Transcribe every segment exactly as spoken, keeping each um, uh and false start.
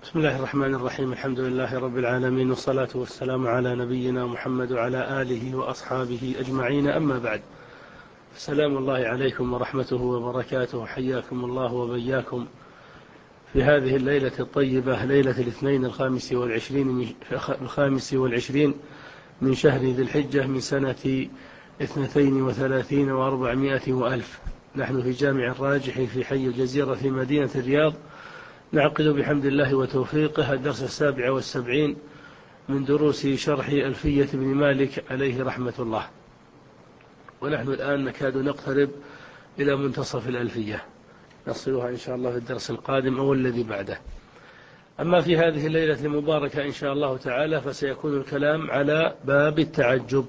بسم الله الرحمن الرحيم. الحمد لله رب العالمين، والصلاة والسلام على نبينا محمد وعلى آله وأصحابه أجمعين، أما بعد. السلام الله عليكم ورحمته وبركاته. حياكم الله وبياكم في هذه الليلة الطيبة، ليلة الاثنين الخامس والعشرين من الخامس والعشرين من شهر ذي الحجة من سنة اثنتين وثلاثين وأربعمائة وألف. نحن في جامع الراجح في حي الجزيرة في مدينة الرياض، نعقد بحمد الله وتوفيقه الدرس السابع والسبعين من دروس شرح ألفية بن مالك عليه رحمة الله، ونحن الآن نكاد نقترب إلى منتصف الألفية، نصلها إن شاء الله في الدرس القادم أو الذي بعده. أما في هذه الليلة المباركة إن شاء الله تعالى فسيكون الكلام على باب التعجب،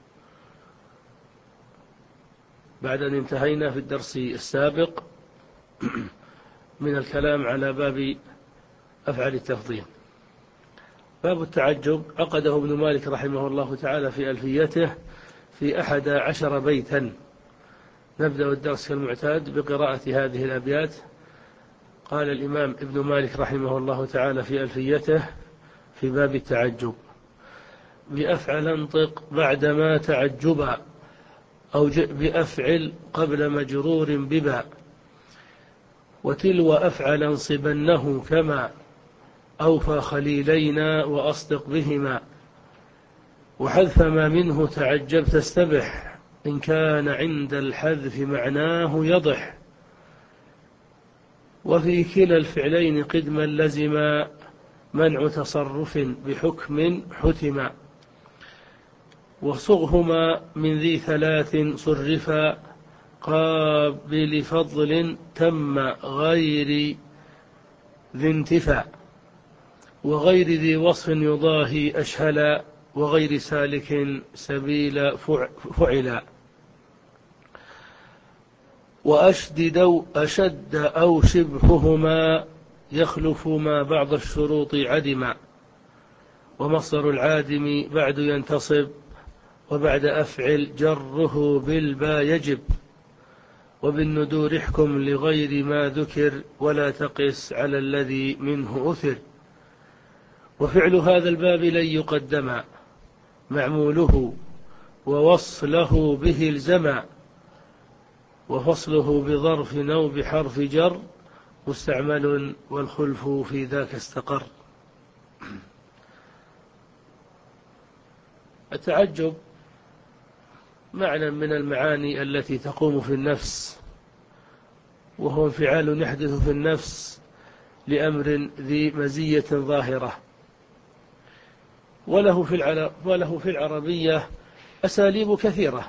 بعد أن انتهينا في الدرس السابق من الكلام على باب أفعال التفضيل. باب التعجب عقده ابن مالك رحمه الله تعالى في ألفيته في أحد عشر بيتا. نبدأ الدرس كالمعتاد بقراءة هذه الأبيات. قال الإمام ابن مالك رحمه الله تعالى في ألفيته في باب التعجب: بأفعل انطق بعدما تعجبا، أو بأفعل قبل مجرور ببا، وتلو أفعل انصبنه كما أوفى خليلينا وأصدق بهما، وحذف ما منه تعجب تستبح، إن كان عند الحذف معناه يضح، وفي كلا الفعلين قدما لزما، منع تصرف بحكم حتما، وصغهما من ذي ثلاث صرفا، قابل فضل تم غير ذي انتفاع، وغير ذي وصف يضاهي أشهلا، وغير سالك سبيل فعلا، وأشدد أو أشد أو شبههما، يخلف ما بعض الشروط عدما، ومصدر العادم بعد ينتصب، وبعد أفعل جره بالبا يجب، وبالندور احكم لغير ما ذكر، ولا تقس على الذي منه أثر، وفعل هذا الباب لن يقدم معموله، ووصله به الزما، وفصله بظرف أو بحرف جر مستعمل، والخلف في ذاك استقر. التعجب معنى من المعاني التي تقوم في النفس، وهو انفعال يحدث في النفس لأمر ذي مزية ظاهرة، وله في وله في العربية أساليب كثيرة،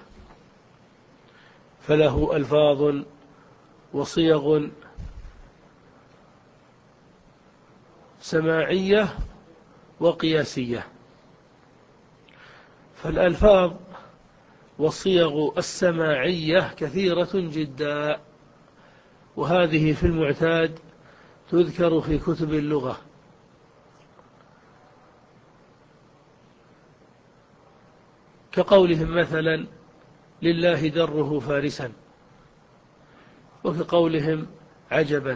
فله ألفاظ وصيغ سماعية وقياسية. فالألفاظ والصيغ السماعية كثيرة جدا، وهذه في المعتاد تذكر في كتب اللغة، كقولهم مثلا لله دره فارسا، وكقولهم عجبا،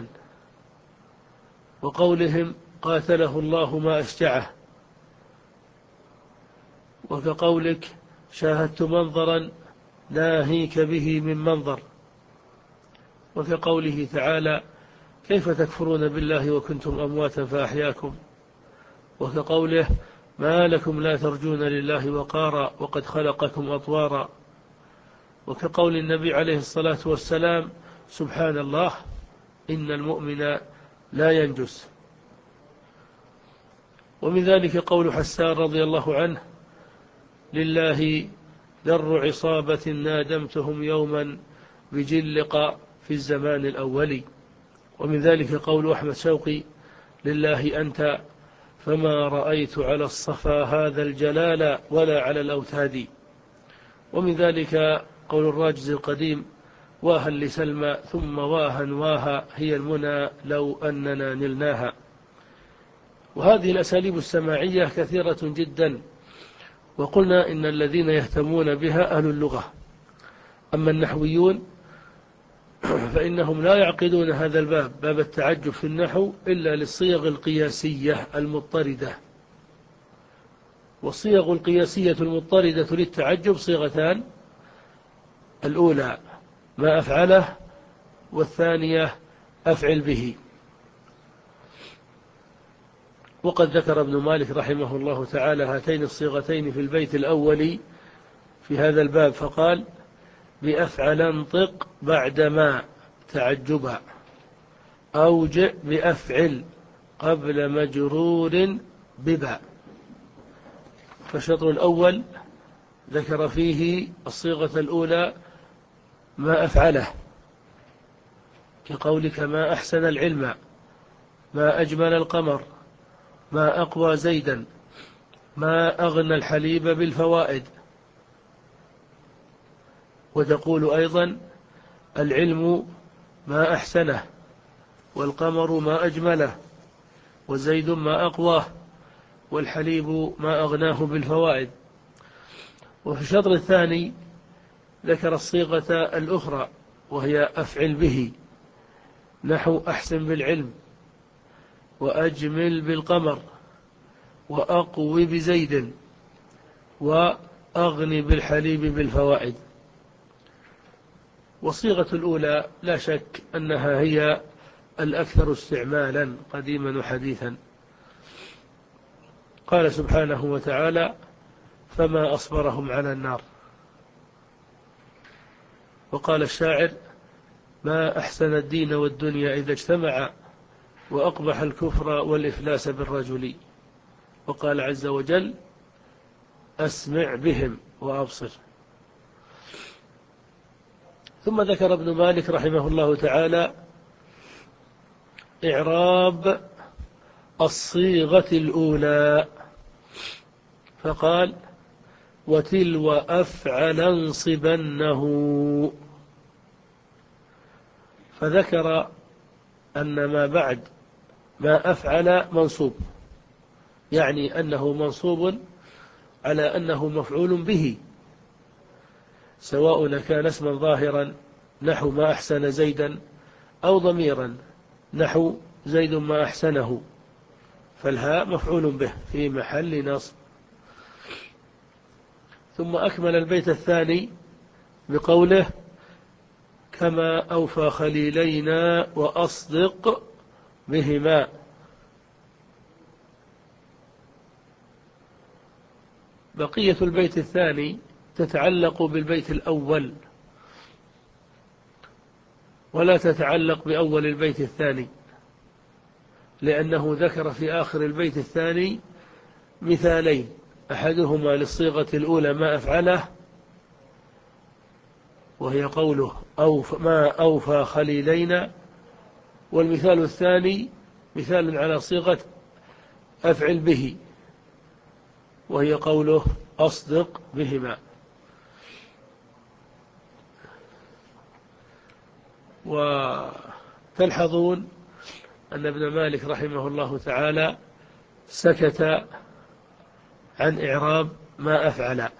وقولهم قاتله الله ما أشجعه، وكقولك شاهدت منظرا ناهيك به من منظر، وكقوله تعالى كيف تكفرون بالله وكنتم أمواتا فأحياكم، وكقوله ما لكم لا ترجون لله وقارا وقد خلقكم أطوارا، وكقول النبي عليه الصلاة والسلام سبحان الله إن المؤمن لا ينجس. ومن ذلك قول حسان رضي الله عنه لله در عصابة نادمتهم يوما بجلق في الزمان الأولي. ومن ذلك قول أحمد شوقي لله أنت فما رأيت على الصفا هذا الجلال ولا على الأوتاد. ومن ذلك قول الراجز القديم واها لسلمى ثم واها واها هي المنى لو أننا نلناها. وهذه الأساليب السماعية كثيرة جدا، وقلنا إن الذين يهتمون بها أهل اللغة، أما النحويون فإنهم لا يعقدون هذا الباب باب التعجب في النحو إلا للصيغ القياسية المضطردة. والصيغ القياسية المضطردة للتعجب صيغتان: الأولى ما أفعله، والثانية أفعل به. وقد ذكر ابن مالك رحمه الله تعالى هاتين الصيغتين في البيت الأول في هذا الباب فقال: بأفعل انطق بعدما تعجبا، أوجئ بأفعل قبل مجرور ببا. فالشطر الأول ذكر فيه الصيغة الأولى ما أفعله، كقولك ما أحسن العلم، ما أجمل القمر، ما أقوى زيدا، ما أغنى الحليب بالفوائد. وتقول أيضا العلم ما أحسنه، والقمر ما أجمله، وزيد ما أقواه، والحليب ما أغناه بالفوائد. وفي الشطر الثاني ذكر الصيغة الأخرى وهي أفعل به، نحو أحسن بالعلم، وأجمل بالقمر، وأقوي بزيد، وأغني بالحليب بالفوائد. والصيغة الأولى لا شك أنها هي الأكثر استعمالا قديما وحديثا. قال سبحانه وتعالى: فما أصبرهم على النار. وقال الشاعر: ما أحسن الدين والدنيا إذا اجتمعا، وأقبح الكفر والإفلاس بالرجل. وقال عز وجل: أسمع بهم وأبصر. ثم ذكر ابن مالك رحمه الله تعالى إعراب الصيغة الأولى فقال: وتلو أفعل انصبنه. فذكر أن ما بعد ما أفعل منصوب، يعني أنه منصوب على أنه مفعول به، سواء كان اسما ظاهرا نحو ما أحسن زيدا، أو ضميرا نحو زيد ما أحسنه، فالهاء مفعول به في محل نصب. ثم أكمل البيت الثاني بقوله: كما أوفى خليلينا وأصدق بهما. بقية البيت الثاني تتعلق بالبيت الأول ولا تتعلق بأول البيت الثاني، لأنه ذكر في آخر البيت الثاني مثالين: أحدهما للصيغة الأولى ما أفعله، وهي قوله أوف ما أوفى خليلينا، والمثال الثاني مثال على صيغة أفعل به، وهي قوله أصدق بهما. وتلحظون أن ابن مالك رحمه الله تعالى سكت عن إعراب ما أفعل،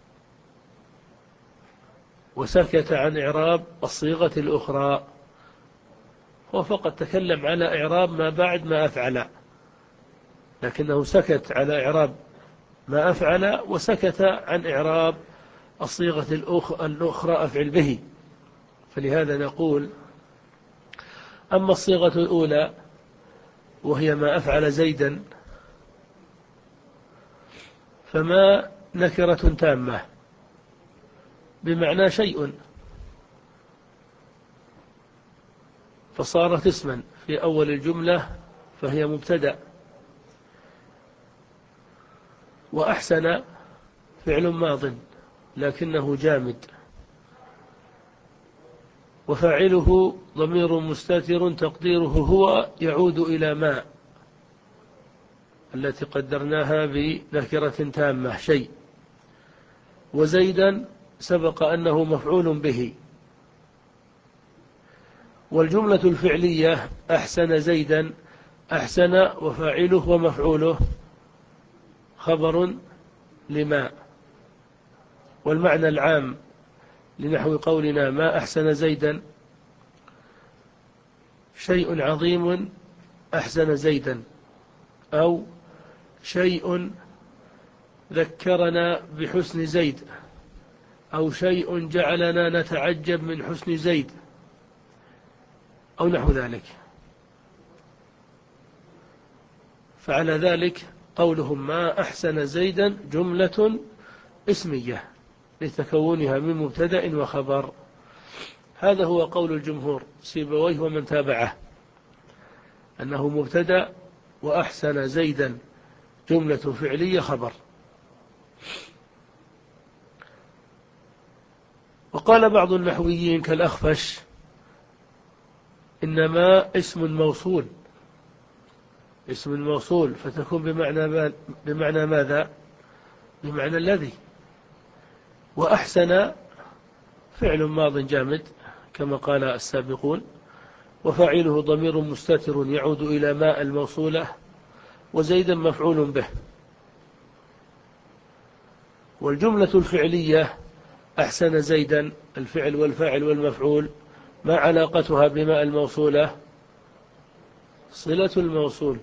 وسكت عن إعراب الصيغة الأخرى، هو فقط تكلم على إعراب ما بعد ما أفعل، لكنه سكت على إعراب ما أفعل وسكت عن إعراب الصيغة الأخرى أفعل به. فلهذا نقول: أما الصيغة الأولى وهي ما أفعل زيدا فما نكرة تامة بمعنى شيء، فصارت اسما في أول الجملة فهي مبتدأ. وأحسن فعل ماض لكنه جامد، وفاعله ضمير مستتر تقديره هو يعود إلى ما التي قدرناها بنكرة تامة شيء. وزيدا سبق أنه مفعول به. والجملة الفعلية أحسن زيدا، أحسن وفاعله ومفعوله خبر لما. والمعنى العام لنحو قولنا ما أحسن زيدا شيء عظيم أحسن زيدا، أو شيء ذكرنا بحسن زيد، أو شيء جعلنا نتعجب من حسن زيد، أو نحو ذلك. فعلى ذلك قولهم ما أحسن زيدا جملة اسمية لتكونها من مبتدأ وخبر. هذا هو قول الجمهور سيبويه ومن تابعه، أنه مبتدأ وأحسن زيدا جملة فعلية خبر. وقال بعض النحويين كالأخفش إنما اسم موصول، اسم موصول فتكون بمعنى, بمعنى ماذا؟ بمعنى الذي. وأحسن فعل ماض جامد كما قال السابقون، وفاعله ضمير مستتر يعود إلى ماء الموصولة، وزيدا مفعول به. والجملة الفعلية أحسن زيدا الفعل والفاعل والمفعول ما علاقتها بماء الموصولة؟ صلة الموصول.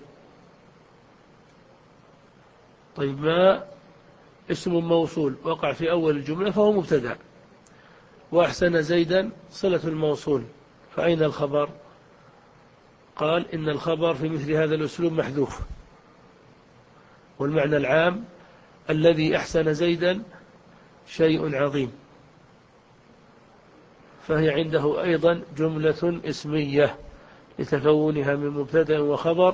طيب ما اسم موصول وقع في أول الجملة فهو مبتدأ، وأحسن زيدا صلة الموصول، فأين الخبر؟ قال إن الخبر في مثل هذا الأسلوب محذوف، والمعنى العام الذي أحسن زيدا شيء عظيم، فهي عنده أيضا جملة اسمية لتكونها من مبتدأ وخبر.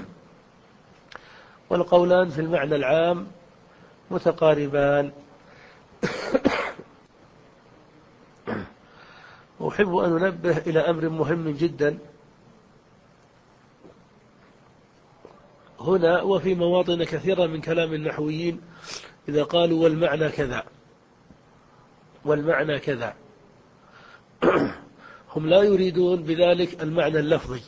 والقولان في المعنى العام متقاربان. أحب أن أنبه إلى أمر مهم جدا هنا وفي مواطن كثيرة من كلام النحويين إذا قالوا والمعنى كذا والمعنى كذا هم لا يريدون بذلك المعنى اللفظي،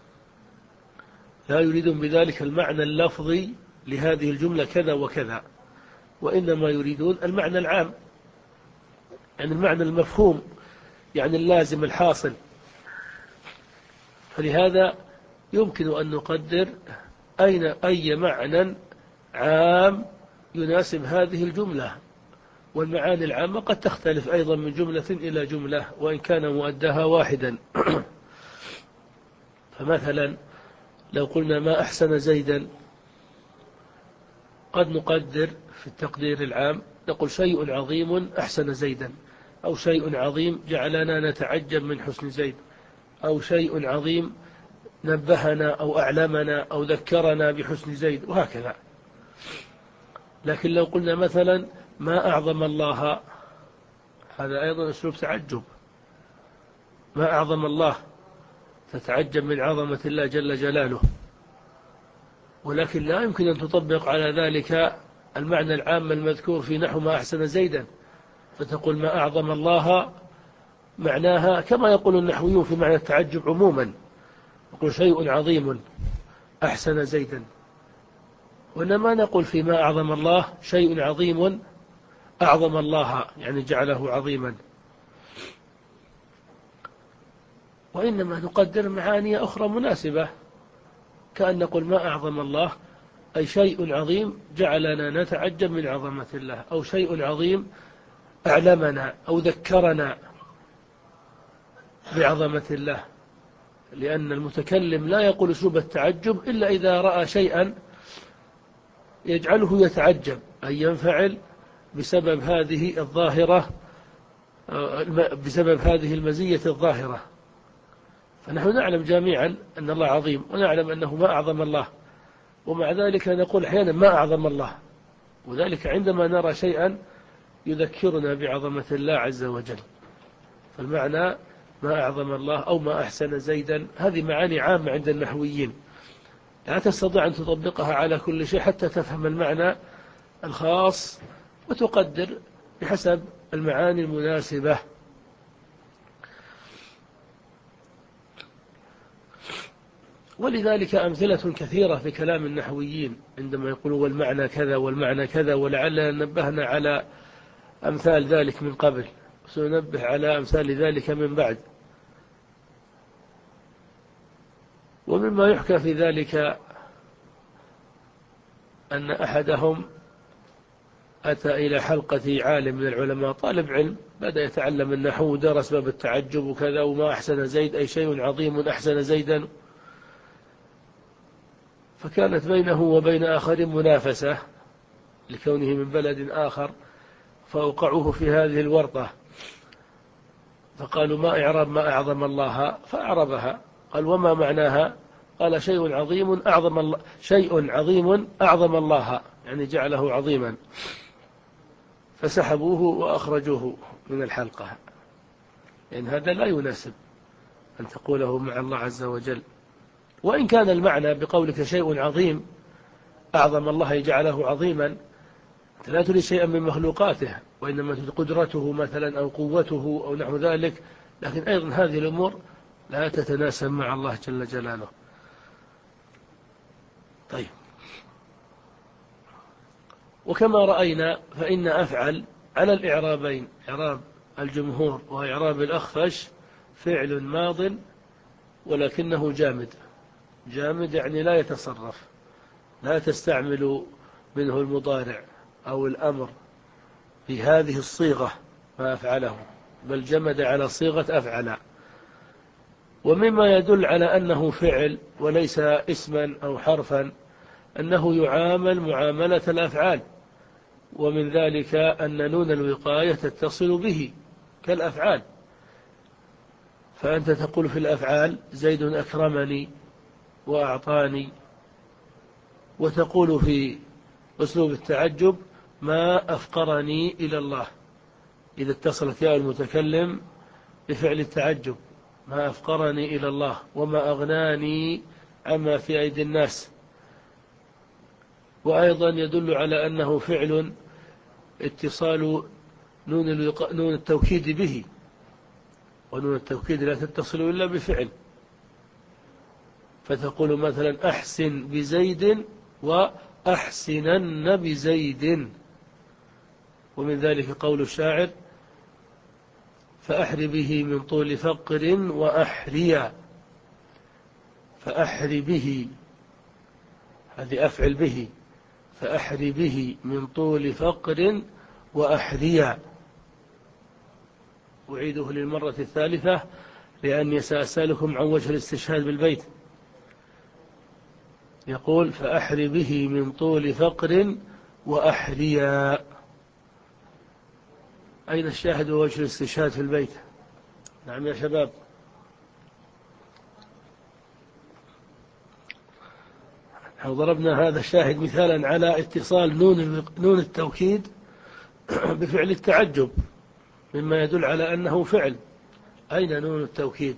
لا يريدون بذلك المعنى اللفظي لهذه الجملة كذا وكذا، وإنما يريدون المعنى العام، يعني المعنى المفهوم، يعني اللازم الحاصل. فلهذا يمكن أن نقدر أين أي معنى عام يناسب هذه الجملة، والمعاني العامة قد تختلف أيضا من جملة إلى جملة وإن كان مؤداها واحدا. فمثلا لو قلنا ما أحسن زيدا قد نقدر في التقدير العام نقول شيء عظيم أحسن زيدا، أو شيء عظيم جعلنا نتعجب من حسن زيد، أو شيء عظيم نبهنا أو أعلمنا أو ذكرنا بحسن زيد، وهكذا. لكن لو قلنا مثلا ما أعظم الله، هذا أيضا أسلوب تعجب، ما أعظم الله تتعجب من عظمة الله جل جلاله، ولكن لا يمكن أن تطبق على ذلك المعنى العام المذكور في نحو ما أحسن زيدا، فتقول ما أعظم الله معناها كما يقول النحويون في معنى التعجب عموما، يقول شيء عظيم أحسن زيدا، وإنما نقول فيما أعظم الله شيء عظيم أعظم الله، يعني جعله عظيما. وإنما نقدر معاني أخرى مناسبة، كأن نقول ما أعظم الله أي شيء عظيم جعلنا نتعجب من عظمة الله، أو شيء عظيم أعلمنا أو ذكرنا بعظمة الله، لأن المتكلم لا يقول أسلوب التعجب إلا إذا رأى شيئا يجعله يتعجب أي ينفعل بسبب هذه الظاهرة، بسبب هذه المزية الظاهرة. فنحن نعلم جميعا أن الله عظيم، ونعلم أنه ما أعظم الله، ومع ذلك نقول أحيانا ما أعظم الله، وذلك عندما نرى شيئا يذكرنا بعظمة الله عز وجل. فالمعنى ما أعظم الله أو ما أحسن زيدا، هذه معاني عامة عند النحويين، لا تستطيع أن تطبقها على كل شيء حتى تفهم المعنى الخاص وتقدر بحسب المعاني المناسبة. ولذلك أمثلة كثيرة في كلام النحويين عندما يقولوا والمعنى كذا والمعنى كذا، ولعلنا نبهنا على أمثال ذلك من قبل، سننبه على أمثال ذلك من بعد. ومما يحكى في ذلك أن أحدهم أتى إلى حلقة عالم من العلماء طالب علم، بدأ يتعلم النحو ودرس باب التعجب وكذا، وما أحسن زيد أي شيء عظيم أحسن زيدا، فكانت بينه وبين آخر منافسة لكونه من بلد آخر، فأوقعوه في هذه الورطة، فقالوا ما إعراب ما أعظم الله، فأعربها، قال وما معناها؟ قال شيء عظيم أعظم الله، شيء عظيم أعظم الله، يعني جعله عظيما، فسحبوه وأخرجوه من الحلقة، لأن يعني هذا لا يناسب أن تقوله مع الله عز وجل. وإن كان المعنى بقولك شيء عظيم أعظم الله جعله عظيما، لا تريد شيئا من مخلوقاته، وإنما تريد قدرته مثلا أو قوته أو نحو ذلك، لكن أيضا هذه الأمور لا تتناسب مع الله جل جلاله. طيب، وكما رأينا فإن أفعل على الإعرابين، إعراب الجمهور وإعراب الأخفش، فعل ماض ولكنه جامد، جامد يعني لا يتصرف، لا تستعمل منه المضارع أو الأمر في هذه الصيغة ما أفعله، بل جمد على صيغة أفعل. ومما يدل على أنه فعل وليس اسما أو حرفا أنه يعامل معاملة الأفعال، ومن ذلك أن نون الوقاية تتصل به كالأفعال، فأنت تقول في الأفعال زيد أكرمني وأعطاني، وتقول في أسلوب التعجب ما أفقرني إلى الله، إذا اتصلت ياء المتكلم بفعل التعجب، ما أفقرني إلى الله، وما أغناني عما في أيدي الناس. وأيضا يدل على أنه فعل اتصال نون, الوق... نون التوكيد به، ونون التوكيد لا تتصل إلا بفعل، فتقول مثلا أحسن بزيد وأحسنن بزيد. ومن ذلك قول الشاعر فأحر به من طول فقر وأحريا، فأحر به، هذه أفعل به، فأحر به من طول فقر وأحريا. أعيده للمرة الثالثة لأني سأسألكم عن وجه الاستشهاد بالبيت. يقول فأحر به من طول فقر وأحريا. أين الشاهد ووجه الاستشهاد في البيت؟ نعم يا شباب. ضربنا هذا الشاهد مثالا على اتصال نون نون التوكيد بفعل التعجب، مما يدل على أنه فعل. أين نون التوكيد؟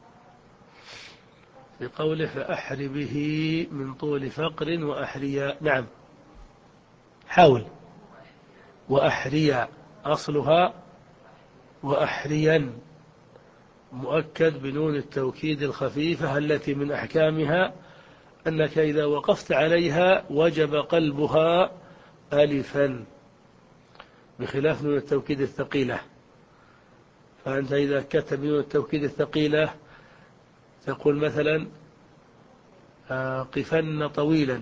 في قوله فأحر به من طول فقر وأحريا. نعم، حاول. وأحريا أصلها وأحريا، مؤكد بنون التوكيد الخفيفة التي من أحكامها أنك إذا وقفت عليها وجب قلبها ألفا، بخلاف نون التوكيد الثقيلة. فأنت إذا كتب نون التوكيد الثقيلة تقول مثلا قفن طويلا،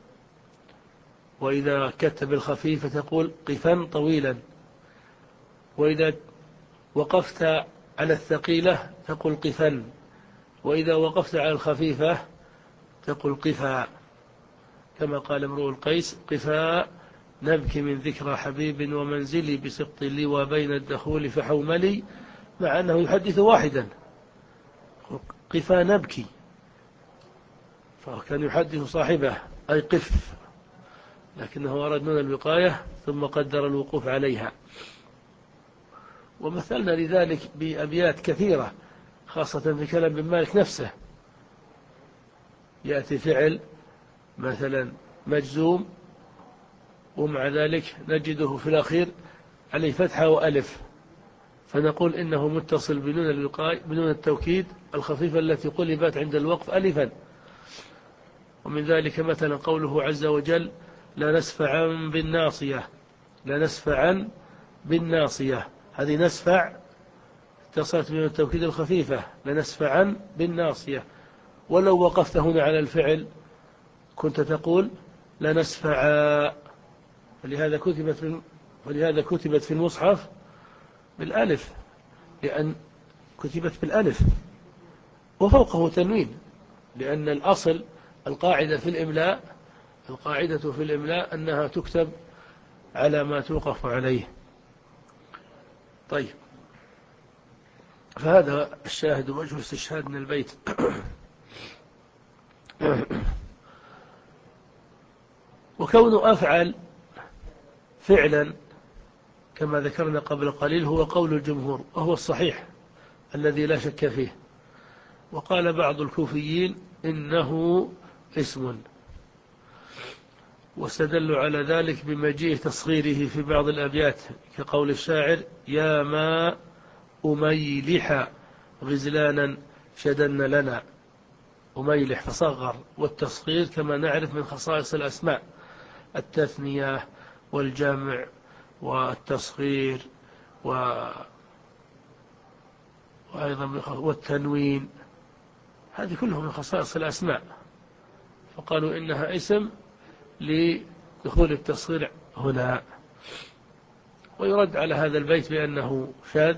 وإذا كتب الخفيفة تقول قفن طويلا، وإذا وقفت على الثقيلة تقول قفن، وإذا وقفت على الخفيفة تقول قفا، كما قال امرؤ القيس قفا نبكي من ذكرى حبيب ومنزلي بسقط لي وبين الدخول فحوملي، مع أنه يحدث واحدا، قفا نبكي، فكان يحدث صاحبه أي قف، لكنه أراد من الوقاية ثم قدر الوقوف عليها. ومثلنا لذلك بأبيات كثيرة، خاصة في كلام ابن مالك نفسه، يأتي فعل مثلا مجزوم ومع ذلك نجده في الأخير عليه فتحة وألف، فنقول إنه متصل بنون الوقاية بنون التوكيد الخفيفة التي قلبت عند الوقف ألفا. ومن ذلك مثلا قوله عز وجل لا نسفعا بالناصية، لا نسفعا بالناصية، هذه نسفع اتصلت بنون التوكيد الخفيفة، لا نسفعا بالناصية. ولو وقفت هنا على الفعل كنت تقول لنسفعا، ولهذا كتبت في ولهذا كتبت في المصحف بالألف، لأن كتبت بالألف وفوقه تنوين، لأن الأصل القاعدة في الإملاء القاعدة في الإملاء أنها تكتب على ما توقف عليه. طيب، فهذا الشاهد وجه استشهاد من البيت. وكون أفعل فعلا كما ذكرنا قبل قليل هو قول الجمهور، وهو الصحيح الذي لا شك فيه. وقال بعض الكوفيين إنه اسم، واستدلوا على ذلك بمجيء تصغيره في بعض الأبيات كقول الشاعر يا ما أميلح غزلانا شدن لنا، أميلح فصغر، والتصغير كما نعرف من خصائص الأسماء، التثنية والجمع والتصغير وأيضا والتنوين، هذه كلها من خصائص الأسماء، فقالوا إنها اسم لدخول التصغير هنا. ويرد على هذا البيت بأنه شاذ،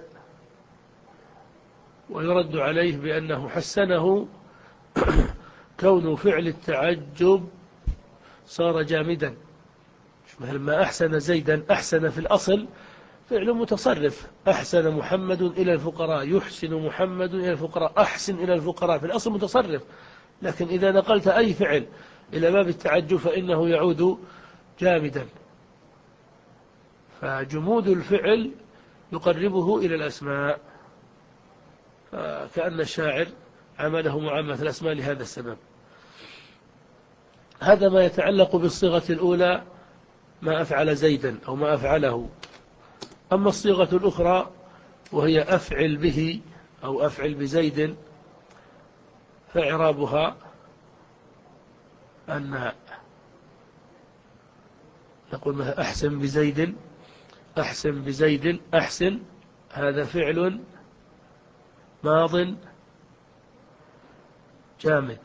ويرد عليه بأنه حسنه كون فعل التعجب صار جامدا، مثل ما أحسن زيدا، أحسن في الأصل فعل متصرف، أحسن محمد إلى الفقراء، يحسن محمد إلى الفقراء، أحسن إلى الفقراء، في الأصل متصرف، لكن إذا نقلت أي فعل إلى باب التعجب فإنه يعود جامدا، فجمود الفعل يقربه إلى الأسماء، فكأن الشاعر عمله معاملة الأسماء لهذا السبب. هذا ما يتعلق بالصيغة الأولى، ما أفعل زيدا أو ما أفعله. أما الصيغة الأخرى وهي أفعل به أو أفعل بزيد، فإعرابها أن نقول مثلا أحسن بزيد، أحسن بزيد، أحسن هذا فعل ماض جامد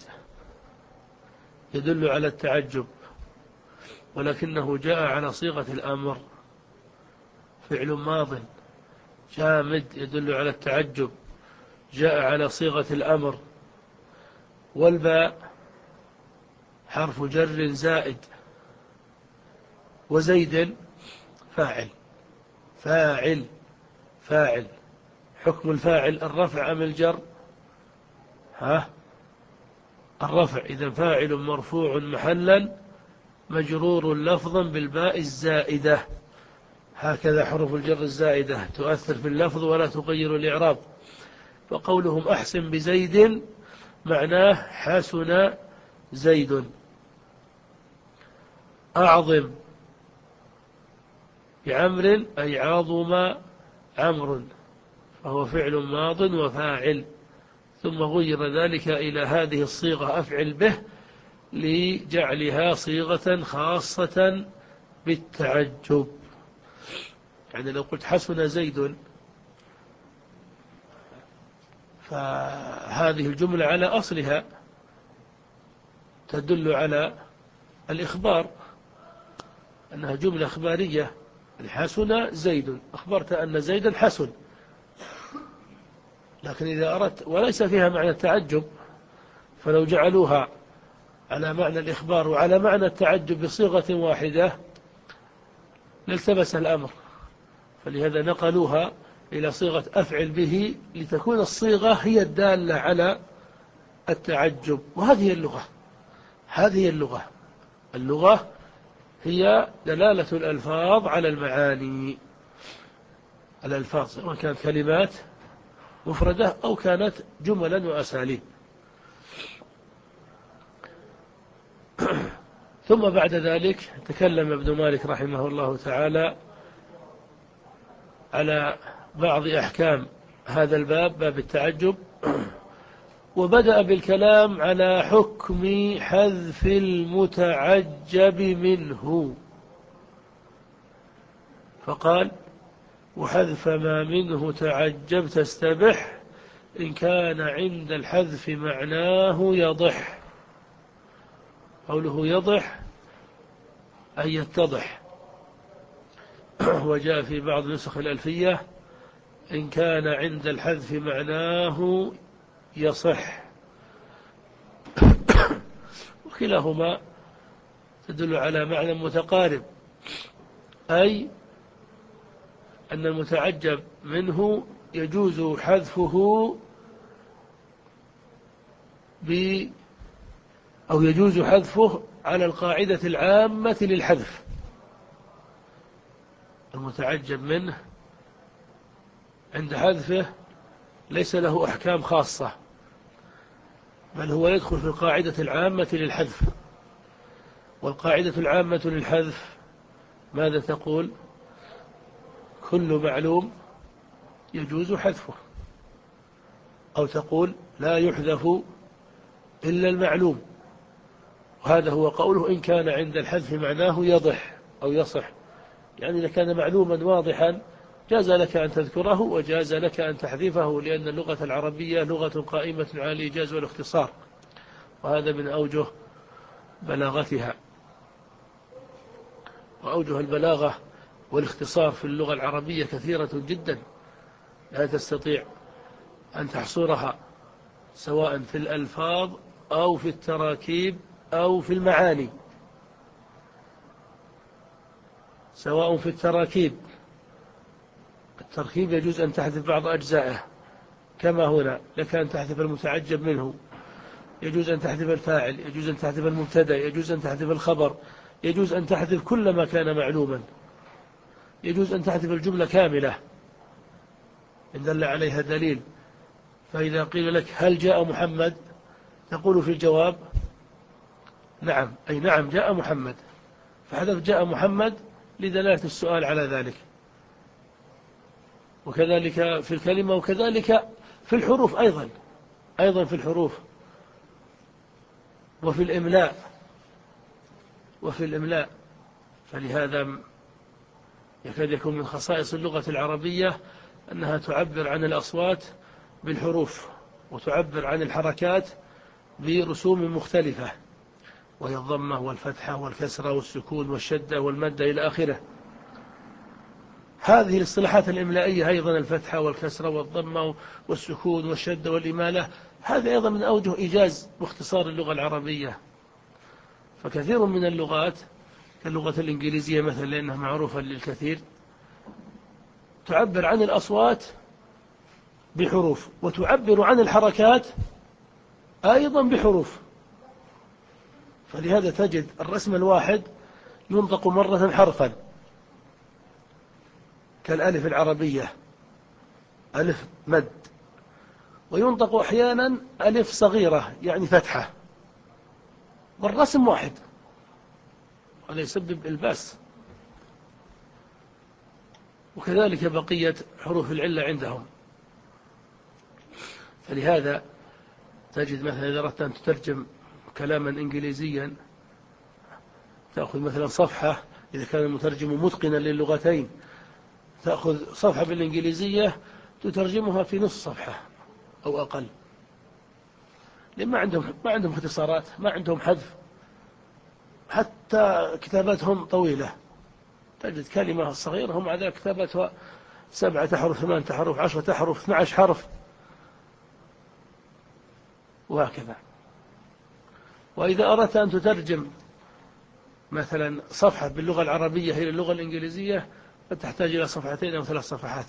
يدل على التعجب، ولكنه جاء على صيغة الأمر، فعل ماض جامد يدل على التعجب، جاء على صيغة الأمر، والباء حرف جر زائد، وزيد فاعل فاعل فاعل حكم الفاعل الرفع أم الجر؟ ها الرفع، إذا فاعل مرفوع محلا مجرور لفظا بالباء الزائدة، هكذا حروف الجر الزائدة تؤثر في اللفظ ولا تغير الإعراب. فقولهم أحسن بزيد معناه حسن زيد. أعظم بعمر أي عظم عمرو، فهو فعل ماض وفاعل، ثم غير ذلك إلى هذه الصيغة أفعل به لجعلها صيغة خاصة بالتعجب. يعني لو قلت حسن زيد فهذه الجملة على أصلها تدل على الإخبار، أنها جملة إخبارية، حسن زيد، أخبرت أن زيدا حسن، لكن إذا أردت وليس فيها معنى التعجب، فلو جعلوها على معنى الإخبار وعلى معنى التعجب بصيغة واحدة لالتبس الأمر، فلهذا نقلوها إلى صيغة أفعل به لتكون الصيغة هي الدالة على التعجب. وهذه اللغة هذه اللغة اللغة هي دلالة الألفاظ على المعاني، الألفاظ سواء كانت كلمات مفردة أو كانت جملا وأساليب. ثم بعد ذلك تكلم ابن مالك رحمه الله تعالى على بعض أحكام هذا الباب، باب التعجب، وبدأ بالكلام على حكم حذف المتعجب منه، فقال وحذف ما منه تعجب تستبح إن كان عند الحذف معناه يضح. قوله يضح أي يتضح. وجاء في بعض نسخ الألفية إن كان عند الحذف معناه يصح. وكلاهما تدل على معنى متقارب، أي أن المتعجب منه يجوز حذفه ب أو يجوز حذفه على القاعدة العامة للحذف. المتعجب منه عند حذفه ليس له أحكام خاصة، بل هو يدخل في القاعدة العامة للحذف. والقاعدة العامة للحذف ماذا تقول؟ كل معلوم يجوز حذفه، أو تقول لا يحذف إلا المعلوم. وهذا هو قوله إن كان عند الحذف معناه يضح أو يصح، يعني إذا كان معلوما واضحا جاز لك أن تذكره وجاز لك أن تحذفه، لأن اللغة العربية لغة قائمة على الإيجاز والاختصار، وهذا من أوجه بلاغتها. وأوجه البلاغة والاختصار في اللغة العربية كثيرة جدا، لا تستطيع أن تحصرها، سواء في الألفاظ أو في التراكيب أو في المعاني. سواء في التراكيب، التركيب يجوز أن تحذف بعض أجزائه، كما هنا لك أن تحذف المتعجب منه، يجوز أن تحذف الفاعل، يجوز أن تحذف المبتدأ، يجوز أن تحذف الخبر، يجوز أن تحذف كل ما كان معلوما، يجوز أن تحذف الجملة كاملة إن دل عليها دليل. فإذا قيل لك هل جاء محمد، تقول في الجواب نعم، أي نعم جاء محمد، فحذف جاء محمد لدلالة السؤال على ذلك. وكذلك في الكلمة، وكذلك في الحروف أيضا أيضا في الحروف وفي الإملاء وفي الإملاء فلهذا يكاد يكون من خصائص اللغة العربية أنها تعبر عن الأصوات بالحروف، وتعبر عن الحركات برسوم مختلفة، وهي الضمة والفتحة والكسرة والسكون والشدة والمدة إلى آخره. هذه الاصطلاحات الإملائية أيضا، الفتحة والكسرة والضمة والسكون والشدة والإمالة، هذا أيضا من أوجه إيجاز واختصار اللغة العربية. فكثير من اللغات كاللغة الإنجليزية مثلا، لأنها معروفة للكثير، تعبر عن الأصوات بحروف، وتعبر عن الحركات أيضا بحروف. فلهذا تجد الرسم الواحد ينطق مرة حرفا، كالألف العربية ألف مد، وينطق أحيانا ألف صغيرة يعني فتحة، والرسم واحد، وهذا يسبب الباس. وكذلك بقية حروف العلة عندهم. فلهذا تجد مثلا إذا أردت أن تترجم كلاما إنجليزيا، تأخذ مثلا صفحة، إذا كان المترجم متقنا للغتين، تأخذ صفحة بالإنجليزية تترجمها في نصف صفحة أو أقل، لأن ما عندهم ما عندهم اختصارات، ما عندهم حذف، حتى كتاباتهم طويلة. تجد كلمة صغيرة هم على كتابتها سبعة حروف، ثمانية حروف، عشرة حروف، اثنى عشر حرف، وهكذا. وإذا أردت أن تترجم مثلا صفحة باللغة العربية إلى اللغة الإنجليزية فتحتاج إلى صفحتين أو ثلاث صفحات،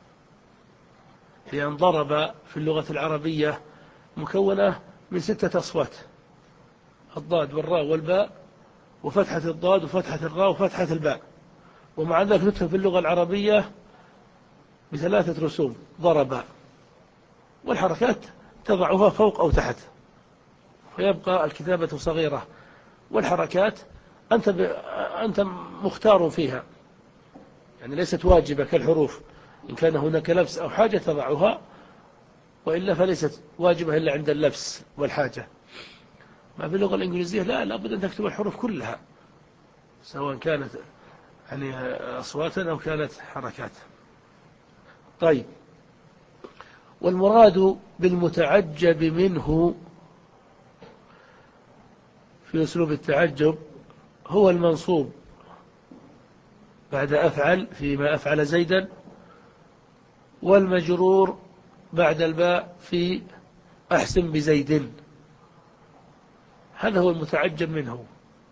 لأن ضرب في اللغة العربية مكونة من ستة أصوات: الضاد والراء والباء، وفتحة الضاد وفتحة الراء وفتحة الباء، ومع ذلك تكتب في اللغة العربية بثلاثة رسوم: ضرب، والحركات تضعها فوق أو تحت، ويبقى الكتابة صغيرة، والحركات أنت ب... أنت مختار فيها، يعني ليست واجبة كالحروف، إن كان هناك لبس أو حاجة تضعها، وإلا فليست واجبة إلا عند اللبس والحاجة. ما في اللغة الإنجليزية لا لابد أن تكتب الحروف كلها، سواء كانت يعني أصواتا أو كانت حركات. طيب، والمراد بالمتعجب منه في أسلوب التعجب هو المنصوب بعد أفعل فيما أفعل زيدا، والمجرور بعد الباء في أحسن بزيد. هذا هو المتعجب منه.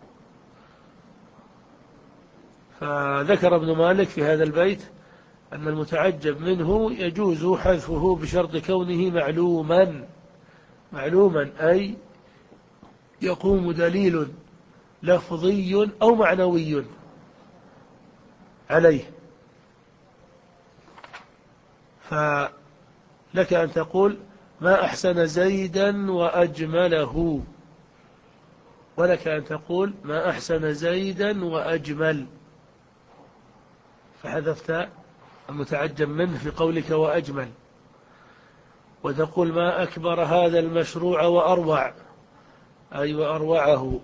فذكر ابن مالك في هذا البيت أن المتعجب منه يجوز حذفه بشرط كونه معلوما معلوما أي يقوم دليل لفظي أو معنوي عليه. فلك أن تقول ما أحسن زيدا وأجمله، ولك أن تقول ما أحسن زيدا وأجمل، فحذفت المتعجب منه في قولك وأجمل. وتقول ما أكبر هذا المشروع وأروع أي وأروعه.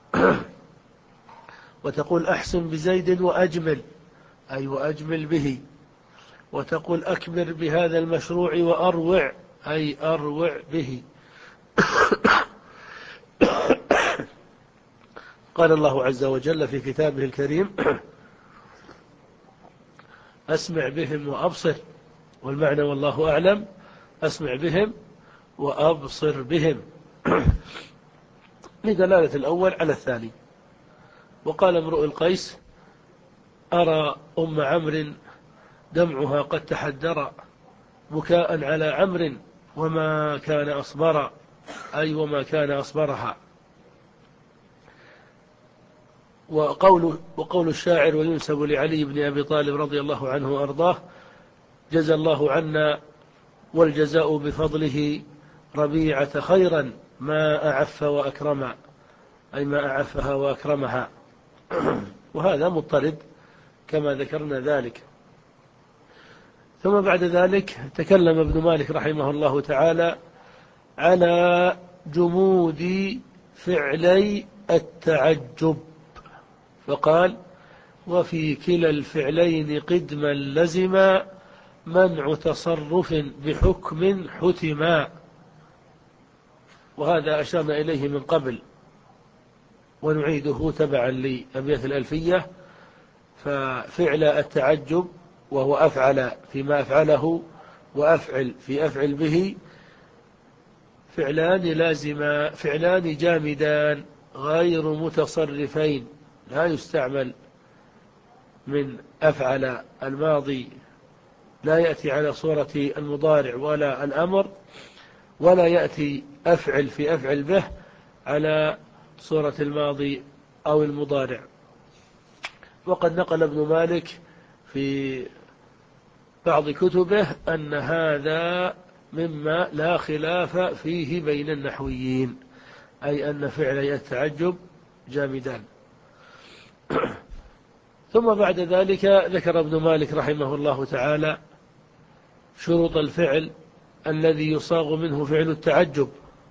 وتقول أحسن بزيد وأجمل أي وأجمل به. وتقول أكبر بهذا المشروع وأروع أي أروع به. قال الله عز وجل في كتابه الكريم أسمع بهم وأبصر، والمعنى والله أعلم أسمع بهم وأبصر بهم لدلالة الأول على الثاني. وقال امرؤ القيس أرى أم عمرو دمعها قد تحدر بكاء على عمرو وما كان أصبر أي وما كان أصبرها. وقول, وقول الشاعر وينسب لعلي بن أبي طالب رضي الله عنه وأرضاه جزى الله عنا والجزاء بفضله ربيعة خيرا ما أعف وأكرم أي ما أعفها وأكرمها. وهذا مضطرد كما ذكرنا ذلك. ثم بعد ذلك تكلم ابن مالك رحمه الله تعالى على جمود فعلي التعجب، فقال وفي كلا الفعلين قدما لزما منع تصرف بحكم حتما. وهذا أشرنا إليه من قبل ونعيده تبعا لأبيات الألفية. ففعل التعجب وهو أفعل فيما أفعله وأفعل في أفعل به فعلان لازما فعلان جامدان غير متصرفين، لا يستعمل من أفعل الماضي، لا يأتي على صورة المضارع ولا الأمر، ولا يأتي أفعل في أفعل به على صورة الماضي أو المضارع. وقد نقل ابن مالك في بعض كتبه أن هذا مما لا خلاف فيه بين النحويين، أي أن فعلي التعجب جامدان. ثم بعد ذلك ذكر ابن مالك رحمه الله تعالى شروط الفعل الذي يصاغ منه فعل التعجب.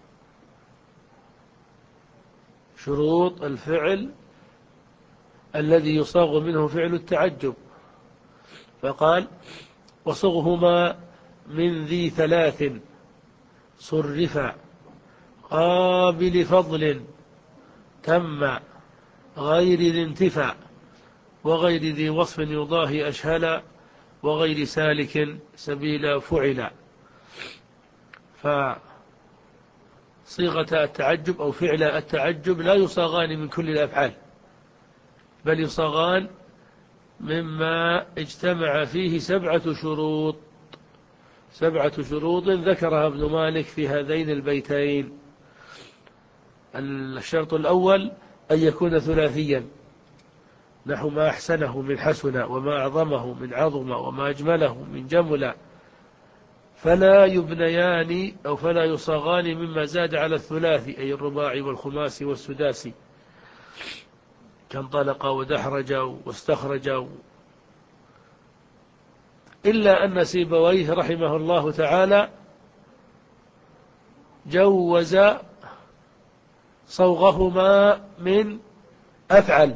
شروط الفعل الذي يصاغ منه فعل التعجب، فقال وصغهما من ذي ثلاث صرفا قابل فضل تم غير ذي انتفاع وغير ذي وصف يضاهي أشهلا وغير سالك سبيل فعلا. فصيغة التعجب أو فعل التعجب لا يصاغان من كل الأفعال، بل يصاغان مما اجتمع فيه سبعة شروط سبعة شروط ذكرها ابن مالك في هذين البيتين. الشرط الأول أن يكون ثلاثيا نحو ما أحسنه من حسن وما أعظمه من عظم وما أجمله من جمل، فلا يبنيان أو فلا يصاغان مما زاد على الثلاثي أي الرباعي والخماسي والسداسي كانطلق ودحرج واستخرج. إلا أن سيبويه رحمه الله تعالى جوز صوغهما من أفعل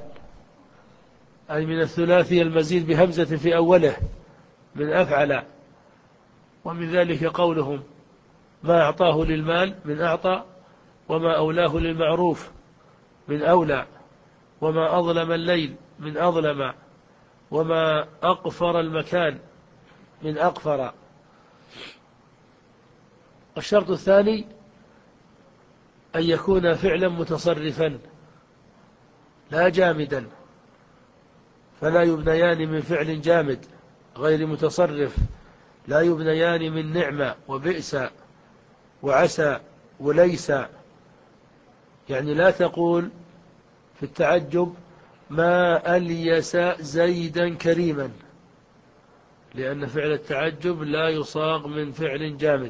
أي من الثلاثي المزيد بهمزة في أوله من أفعل، ومن ذلك قولهم ما أعطاه للمال من أعطى، وما أولاه للمعروف من أولى، وما أظلم الليل من أظلم، وما أقفر المكان من أقفر. الشرط الثاني أن يكون فعلا متصرفا لا جامدا، فلا يبنيان من فعل جامد غير متصرف، لا يبنيان من نعمة وبئس وعسى وليس. يعني لا تقول في التعجب ما أليس زيدا كريما، لأن فعل التعجب لا يصاغ من فعل جامد.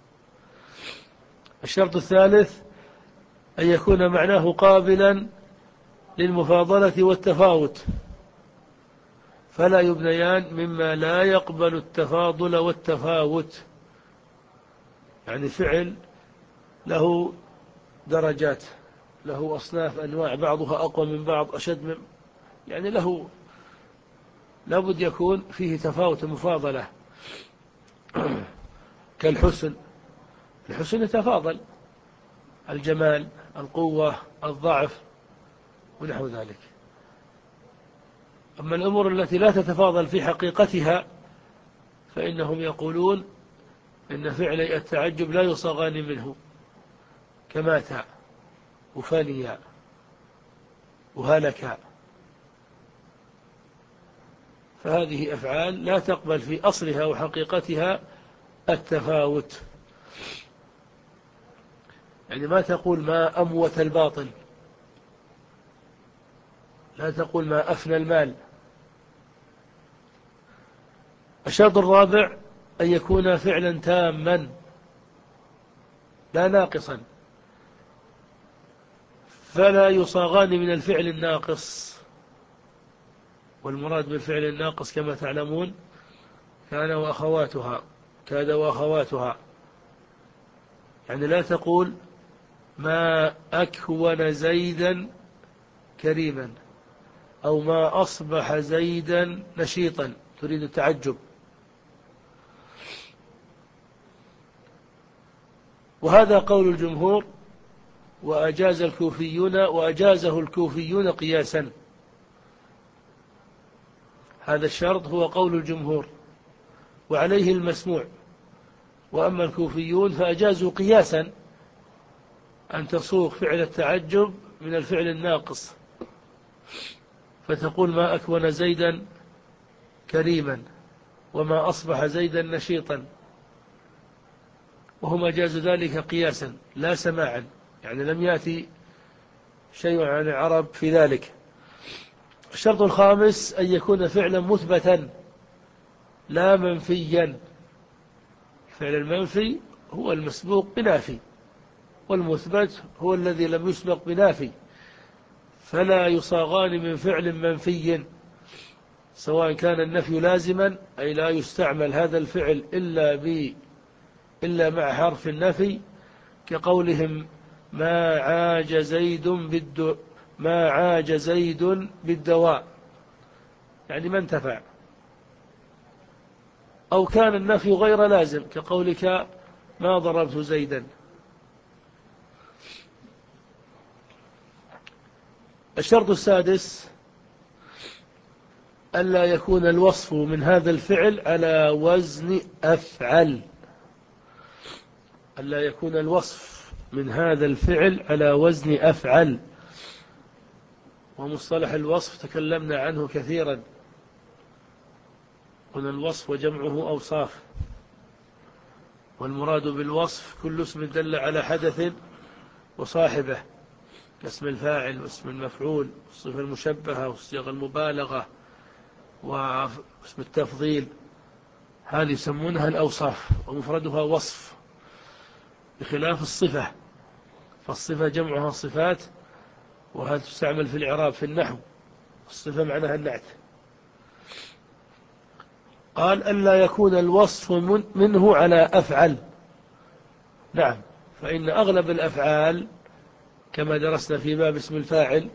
الشرط الثالث أن يكون معناه قابلا للمفاضلة والتفاوت، فلا يبنيان مما لا يقبل التفاضل والتفاوت. يعني فعل له درجات، له أصناف أنواع، بعضها أقوى من بعض، أشد من، يعني له لابد يكون فيه تفاوت مفاضلة. كالحسن، الحسن يتفاضل، الجمال، القوة، الضعف ونحو ذلك. أما الأمور التي لا تتفاضل في حقيقتها فإنهم يقولون إن فعل التعجب لا يصاغان منه، كمات وفانيا وهلك. فهذه أفعال لا تقبل في أصلها وحقيقتها التفاوت. يعني ما تقول ما أموت الباطل، لا تقول ما أفنى المال. الشرط الرابع أن يكون فعلا تاما لا ناقصا، فلا يصاغان من الفعل الناقص. والمراد بالفعل الناقص كما تعلمون كان وأخواتها، كاد وأخواتها. يعني لا تقول ما أكون زيدا كريما، أو ما أصبح زيدا نشيطا، تريد التعجب. وهذا قول الجمهور، وأجاز الكوفيون وأجازه الكوفيون قياسا. هذا الشرط هو قول الجمهور وعليه المسموع. وأما الكوفيون فأجازوا قياسا أن تصوغ فعل التعجب من الفعل الناقص، فتقول ما أكون زيدا كريما، وما أصبح زيدا نشيطا. وهم أجازوا ذلك قياسا لا سماعا، يعني لم يأتي شيء عن العرب في ذلك. الشرط الخامس أن يكون فعلا مثبتا لا منفيا. الفعل المنفي هو المسبوق بنافي، والمثبت هو الذي لم يسبق بنافي، فلا يصاغان من فعل منفي، سواء كان النفي لازما أي لا يستعمل هذا الفعل إلا ب إلا مع حرف النفي، كقولهم ما عاج زيد بالد ما عاج زيد بالدواء، يعني ما انتفع. أو كان النفي غير لازم، كقولك ما ضربت زيدا. الشرط السادس ألا يكون الوصف من هذا الفعل على وزن أفعل. ألا يكون الوصف من هذا الفعل على وزن أفعل. ومصطلح الوصف تكلمنا عنه كثيرا، قلنا الوصف وجمعه أوصاف، والمراد بالوصف كل اسم دل على حدث وصاحبه، كاسم الفاعل واسم المفعول والصفة المشبهة والصيغة المبالغة واسم التفضيل. هذه يسمونها الأوصاف ومفردها وصف، بخلاف الصفة، فالصفة جمعها صفات، وهذا تستعمل في الإعراب في النحو. الصفة معناها النعت. قال ألا يكون الوصف من منه على أفعل. نعم، فإن أغلب الأفعال كما درسنا في باب اسم الفاعل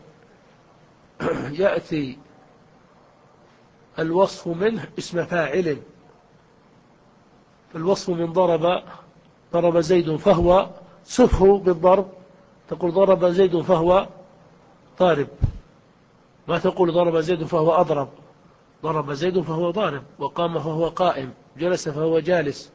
يأتي الوصف منه اسم فاعل، الوصف من ضرب، ضرب زيد فهو، صفه بالضرب، تقول ضرب زيد فهو ضارب، ما تقول ضرب زيد فهو أضرب. ضرب زيد فهو ضارب، وقام فهو قائم، جلس فهو جالس.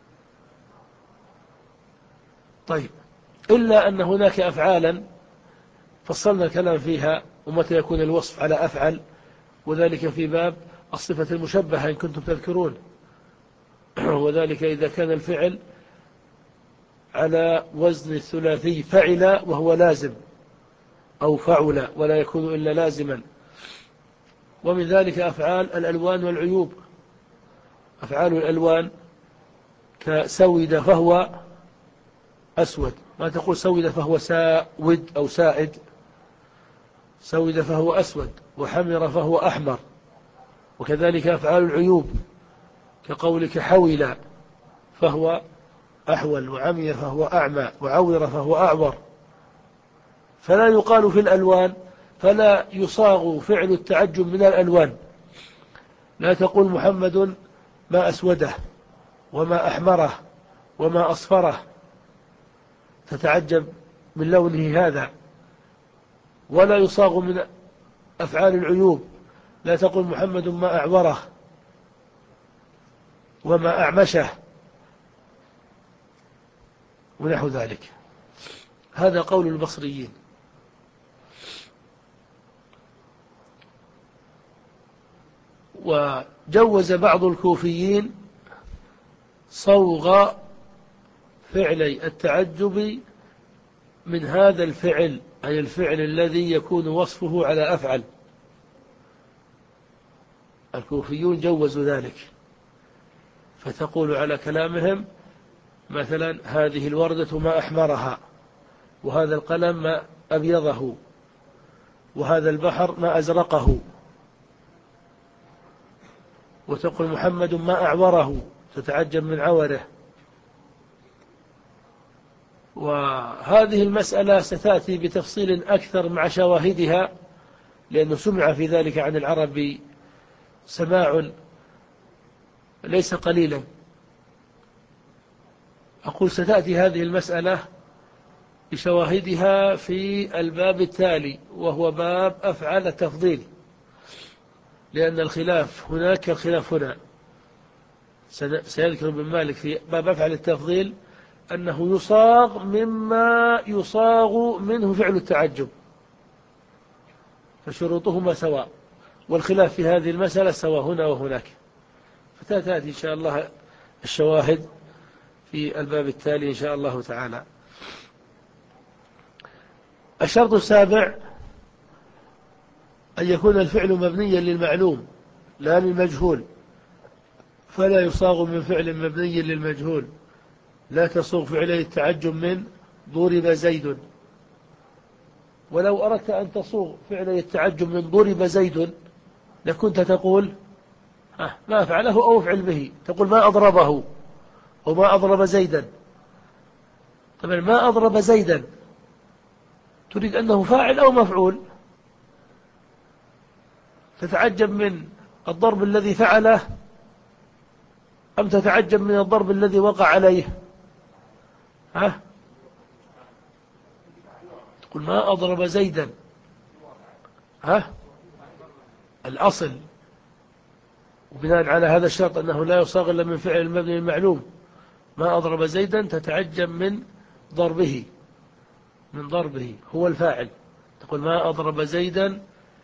طيب، إلا أن هناك أفعالا فصلنا الكلام فيها، ومتى يكون الوصف على أفعل، وذلك في باب الصفة المشبهة إن كنتم تذكرون. وذلك إذا كان الفعل على وزن الثلاثي فعل وهو لازم، أو فعل ولا يكون إلا لازما. ومن ذلك أفعال الألوان والعيوب. أفعال الألوان كسود فهو أسود، ما تقول سود فهو ساود أو سائد. سود فهو أسود، وحمر فهو أحمر. وكذلك أفعال العيوب كقولك حول فهو أحول، وعمي فهو أعمى، وعور فهو أعور. فلا يقال في الألوان، فلا يصاغ فعل التعجب من الألوان. لا تقول محمد ما أسوده، وما أحمره، وما أصفره، تتعجب من لونه هذا. ولا يصاغ من أفعال العيوب، لا تقول محمد ما أعوره، وما أعمشه، ونحو ذلك. هذا قول البصريين. وجوز بعض الكوفيين صوغ فعلي التعجب من هذا الفعل، أي الفعل الذي يكون وصفه على أفعل. الكوفيون جوزوا ذلك، فتقول على كلامهم مثلا هذه الوردة ما أحمرها، وهذا القلم ما أبيضه، وهذا البحر ما أزرقه. وتقول محمد ما أعوره، تتعجب من عوره. وهذه المسألة ستأتي بتفصيل أكثر مع شواهدها، لأنه سمع في ذلك عن العرب سماع ليس قليلا. أقول ستأتي هذه المسألة بشواهدها في الباب التالي، وهو باب أفعال التفضيل، لأن الخلاف هناك الخلاف هنا. سيذكر ابن مالك في باب أفعال التفضيل أنه يصاغ مما يصاغ منه فعل التعجب، فشروطهما سواء، والخلاف في هذه المسألة سواء هنا وهناك. فتأتي إن شاء الله الشواهد في الباب التالي إن شاء الله تعالى. الشرط السابع أن يكون الفعل مبنيا للمعلوم لا للمجهول، فلا يصاغ من فعل مبني للمجهول. لا تصوغ فعلي التعجب من ضرب زيد. ولو أردت أن تصوغ فعلي التعجب من ضرب زيد لكنت تقول ما فعله أو افعل به، تقول ما أضربه أو ما أضرب زيدا. طبعا ما أضرب زيدا تريد أنه فاعل أو مفعول، تتعجب من الضرب الذي فعله أم تتعجب من الضرب الذي وقع عليه؟ ها؟ تقول ما أضرب زيدا. ها؟ الأصل وبناء على هذا الشرط أنه لا يصاغ إلا من فعل المبني المعلوم. ما أضرب زيدا تتعجب من ضربه، من ضربه هو الفاعل. تقول ما أضرب زيدا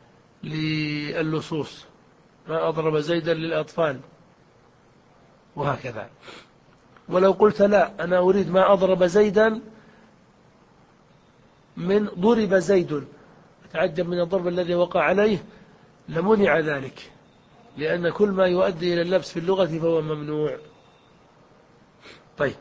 للصوص، ما أضرب زيدا للأطفال، وهكذا. ولو قلت لا أنا أريد ما أضرب زيدا من ضرب زيد، أتعجب من الضرب الذي وقع عليه، لمنع ذلك، لأن كل ما يؤدي إلى اللبس في اللغة فهو ممنوع. طيب،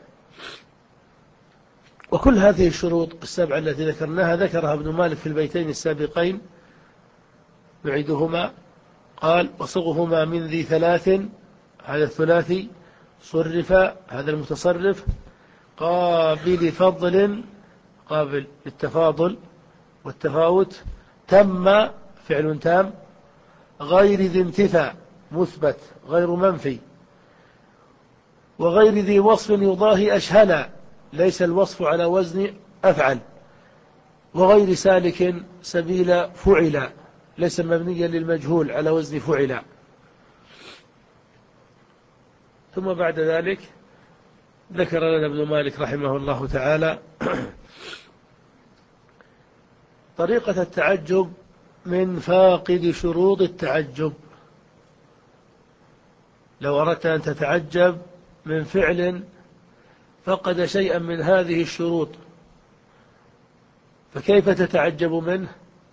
وكل هذه الشروط السبعة التي ذكرناها ذكرها ابن مالك في البيتين السابقين، نعيدهما. قال وصغهما من ذي ثلاث، هذا الثلاثي، صرف هذا المتصرف، قابل فضل قابل للتفاضل والتفاوت، تم فعل تام، غير ذي انتفاء مثبت غير منفي، وغير ذي وصف يضاهي أشهلا، ليس الوصف على وزن أفعل. وغير سالك سبيل فعلا، ليس مبنيا للمجهول على وزن فعلا. ثم بعد ذلك ذكر لنا ابن مالك رحمه الله تعالى طريقة التعجب من فاقد شروط التعجب. لو أردت أن تتعجب من فعل فقد شيئا من هذه الشروط، فكيف تتعجب منه؟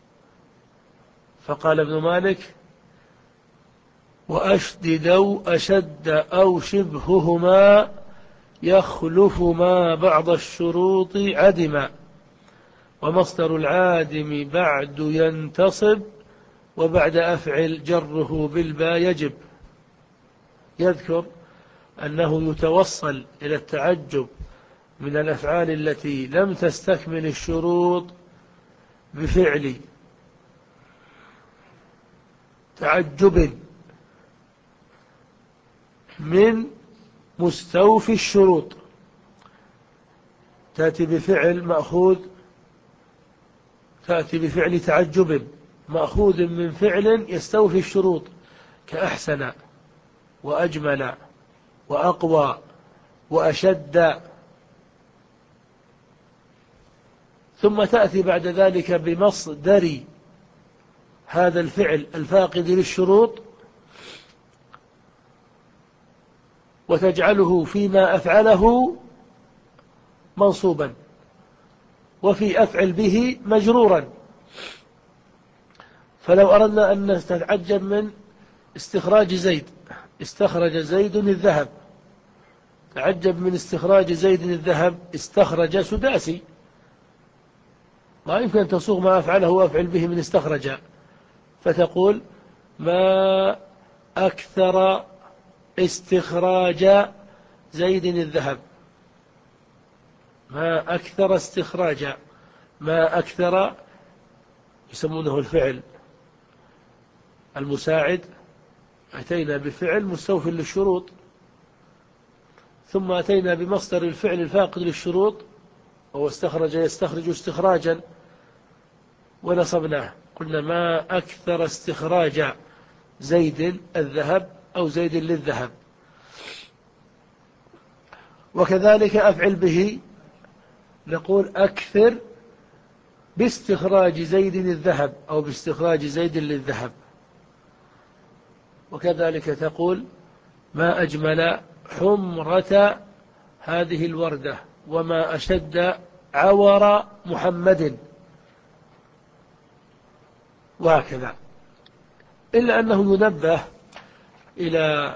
فقال ابن مالك: وأشدد أو أشد أو شبههما يخلف ما بعض الشروط عدما، ومصدر العادم بعد ينتصب، وبعد أفعل جره بالباء يجب. يذكر أنه يتوصل إلى التعجب من الأفعال التي لم تستكمل الشروط بفعل تعجب من مستوفي الشروط. تأتي بفعل مأخوذ تأتي بفعل تعجب مأخوذ من فعل يستوفي الشروط، كأحسن وأجمل وأقوى وأشد. ثم تأتي بعد ذلك بمصدر هذا الفعل الفاقد للشروط وتجعله فيما أفعله منصوبا، وفي أفعل به مجرورا. فلو أردنا أن نتعجب من استخراج زيد، استخرج زيد الذهب، تعجب من استخراج زيد الذهب، استخرج سداسي. ما يمكن أن تصوغ ما أفعله وأفعل به من استخرج، فتقول: ما أكثر استخراج زيد الذهب. ما أكثر استخراج، ما أكثر يسمونه الفعل المساعد. أتينا بفعل مستوفي للشروط، ثم أتينا بمصدر الفعل الفاقد للشروط وهو استخرج يستخرج استخراجا ونصبناه، قلنا: ما أكثر استخراج زيد الذهب أو زيد للذهب. وكذلك أفعل به، نقول: أكثر باستخراج زيد الذهب أو باستخراج زيد للذهب. وكذلك تقول: ما أجمل حمرة هذه الوردة، وما أشد عور محمد، وهكذا. إلا أنه ينبه إلى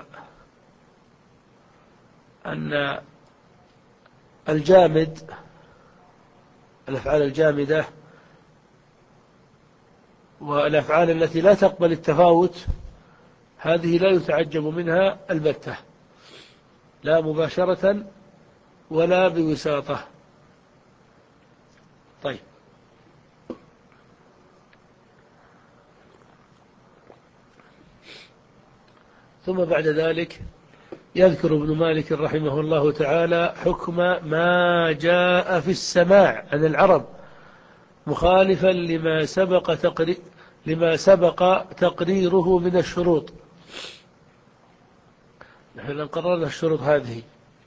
أن الجامد، الأفعال الجامدة والأفعال التي لا تقبل التفاوت، هذه لا يتعجب منها البتة، لا مباشرة ولا بوساطة. طيب، ثم بعد ذلك يذكر ابن مالك رحمه الله تعالى حكم ما جاء في السماع عن العرب مخالفا لما سبق تقري لما سبق تقريره من الشروط. نحن قررنا الشروط هذه،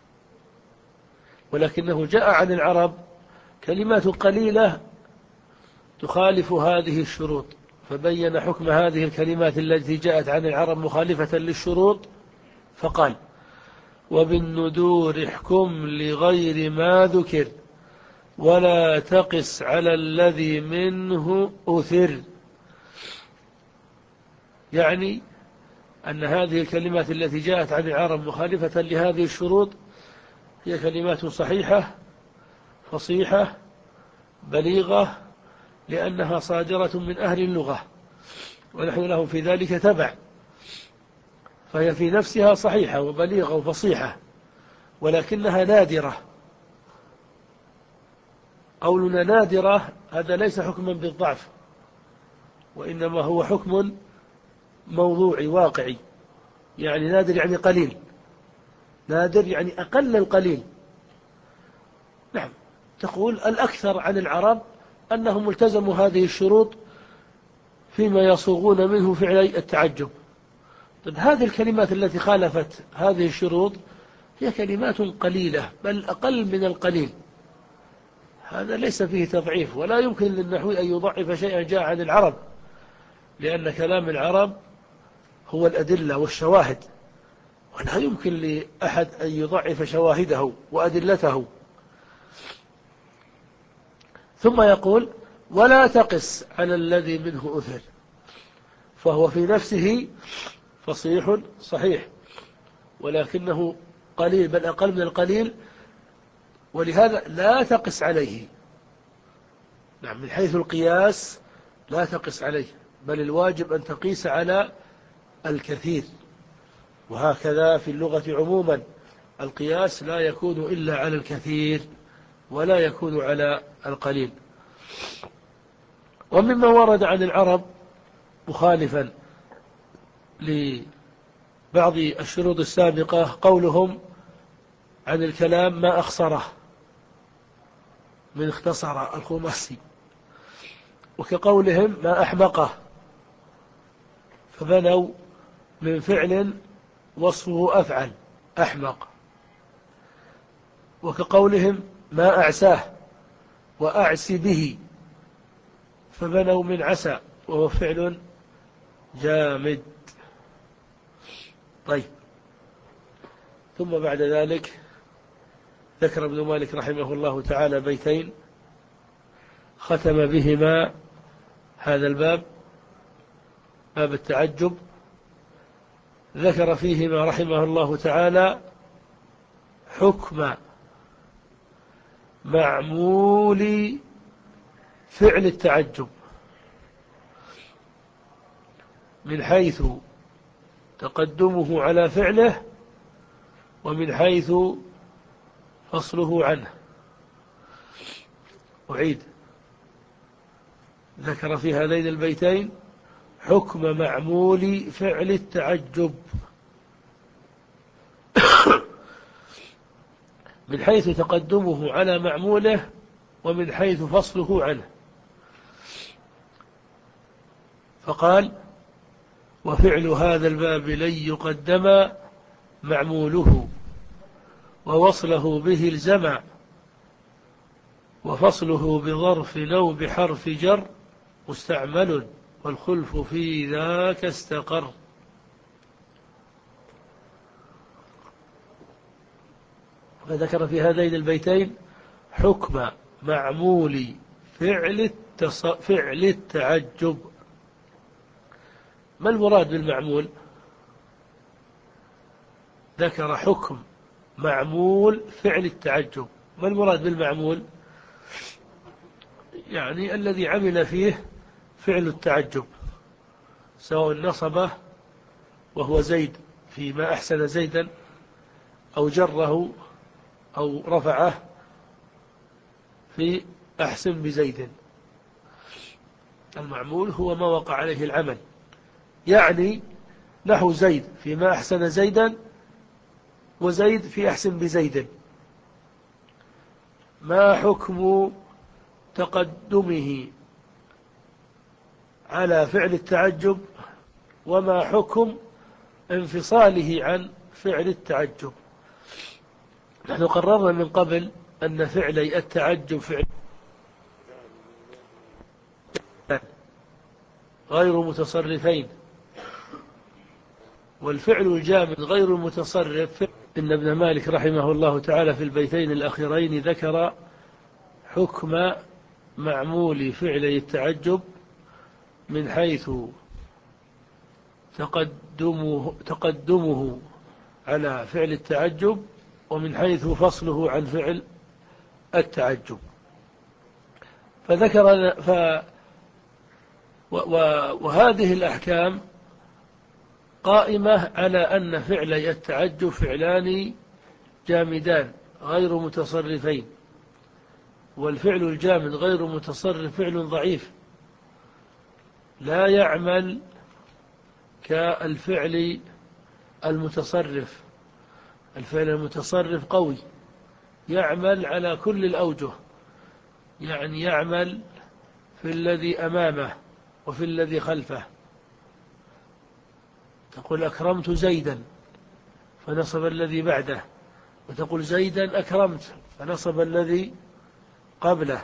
ولكنه جاء عن العرب كلمات قليلة تخالف هذه الشروط، فبين حكم هذه الكلمات التي جاءت عن العرب مخالفة للشروط، فقال: وبالندور احكم لغير ما ذكر، ولا تقس على الذي منه أثر. يعني أن هذه الكلمات التي جاءت عن العرب مخالفة لهذه الشروط هي كلمات صحيحة فصيحة بليغة، لأنها صادرة من أهل اللغة، ونحن لهم في ذلك تبع، فهي في نفسها صحيحة وبليغة وفصيحة، ولكنها نادرة. قولنا نادرة هذا ليس حكما بالضعف، وإنما هو حكم موضوعي واقعي، يعني نادر يعني قليل، نادر يعني أقل القليل. نعم، تقول الأكثر عن العرب أنهم التزموا هذه الشروط فيما يصوغون منه فعل التعجب. طيب هذه الكلمات التي خالفت هذه الشروط هي كلمات قليلة، بل أقل من القليل. هذا ليس فيه تضعيف، ولا يمكن للنحوي أن يضعف شيئا جاء عن العرب، لأن كلام العرب هو الأدلة والشواهد، ولا يمكن لأحد أن يضعف شواهده وأدلته. ثم يقول: ولا تقس على الذي منه أثر، فهو في نفسه فصيح صحيح، ولكنه قليل، بل أقل من القليل، ولهذا لا تقس عليه. نعم، من حيث القياس لا تقس عليه، بل الواجب أن تقيس على الكثير. وهكذا في اللغة عموما، القياس لا يكون إلا على الكثير ولا يكون على القليل. ومما ورد عن العرب مخالفا لبعض الشروط السابقة قولهم عن الكلام: ما أخصره، من اختصر الخماسي. وكقولهم: ما أحمقه، فبنوا من فعل وصفه أفعل، أحمق. وكقولهم: ما أعساه، وأعس به، فبنوا من عسى وهو فعل جامد. طيب، ثم بعد ذلك ذكر ابن مالك رحمه الله تعالى بيتين ختم بهما هذا الباب، باب التعجب. ذكر فيهما رحمه الله تعالى حكم معمول فعل التعجب، من حيث تقدمه على فعله ومن حيث فصله عنه. أعيد: ذكر في هذين البيتين حكم معمول فعل التعجب من حيث تقدمه على معموله ومن حيث فصله عنه. فقال: وفعل هذا الباب لن يقدم معموله، ووصله به الجمع، وفصله بظرف لو بحرف جر مستعمل، والخلف في ذاك استقر. فذكر في هذين البيتين حكم معمول فعل التص... فعل التعجب. ما المراد بالمعمول؟ ذكر حكم معمول فعل التعجب. ما المراد بالمعمول؟ يعني الذي عمل فيه فعل التعجب، سواء نصبه وهو زيد فيما أحسن زيدا، أو جره أو رفعه في أحسن بزيد. المعمول هو ما وقع عليه العمل، يعني نحو زيد فيما أحسن زيدا، وزيد في أحسن بزيد. ما حكم تقدمه على فعل التعجب، وما حكم انفصاله عن فعل التعجب؟ نحن قررنا من قبل أن فعلي التعجب فعل غير متصرفين، والفعل الجامد غير المتصرف. إن ابن مالك رحمه الله تعالى في البيتين الأخيرين ذكر حكم معمول فعلي التعجب من حيث تقدمه, تقدمه على فعل التعجب، ومن حيث فصله عن فعل التعجب. فذكر ف وهذه الأحكام قائمة على أن فعلي التعجب فعلان جامدان غير متصرفين، والفعل الجامد غير متصرف فعل ضعيف لا يعمل كالفعل المتصرف، الفعل المتصرف قوي، يعمل على كل الأوجه، يعني يعمل في الذي أمامه وفي الذي خلفه. تقول أكرمت زيدا فنصب الذي بعده، وتقول زيدا أكرمت فنصب الذي قبله،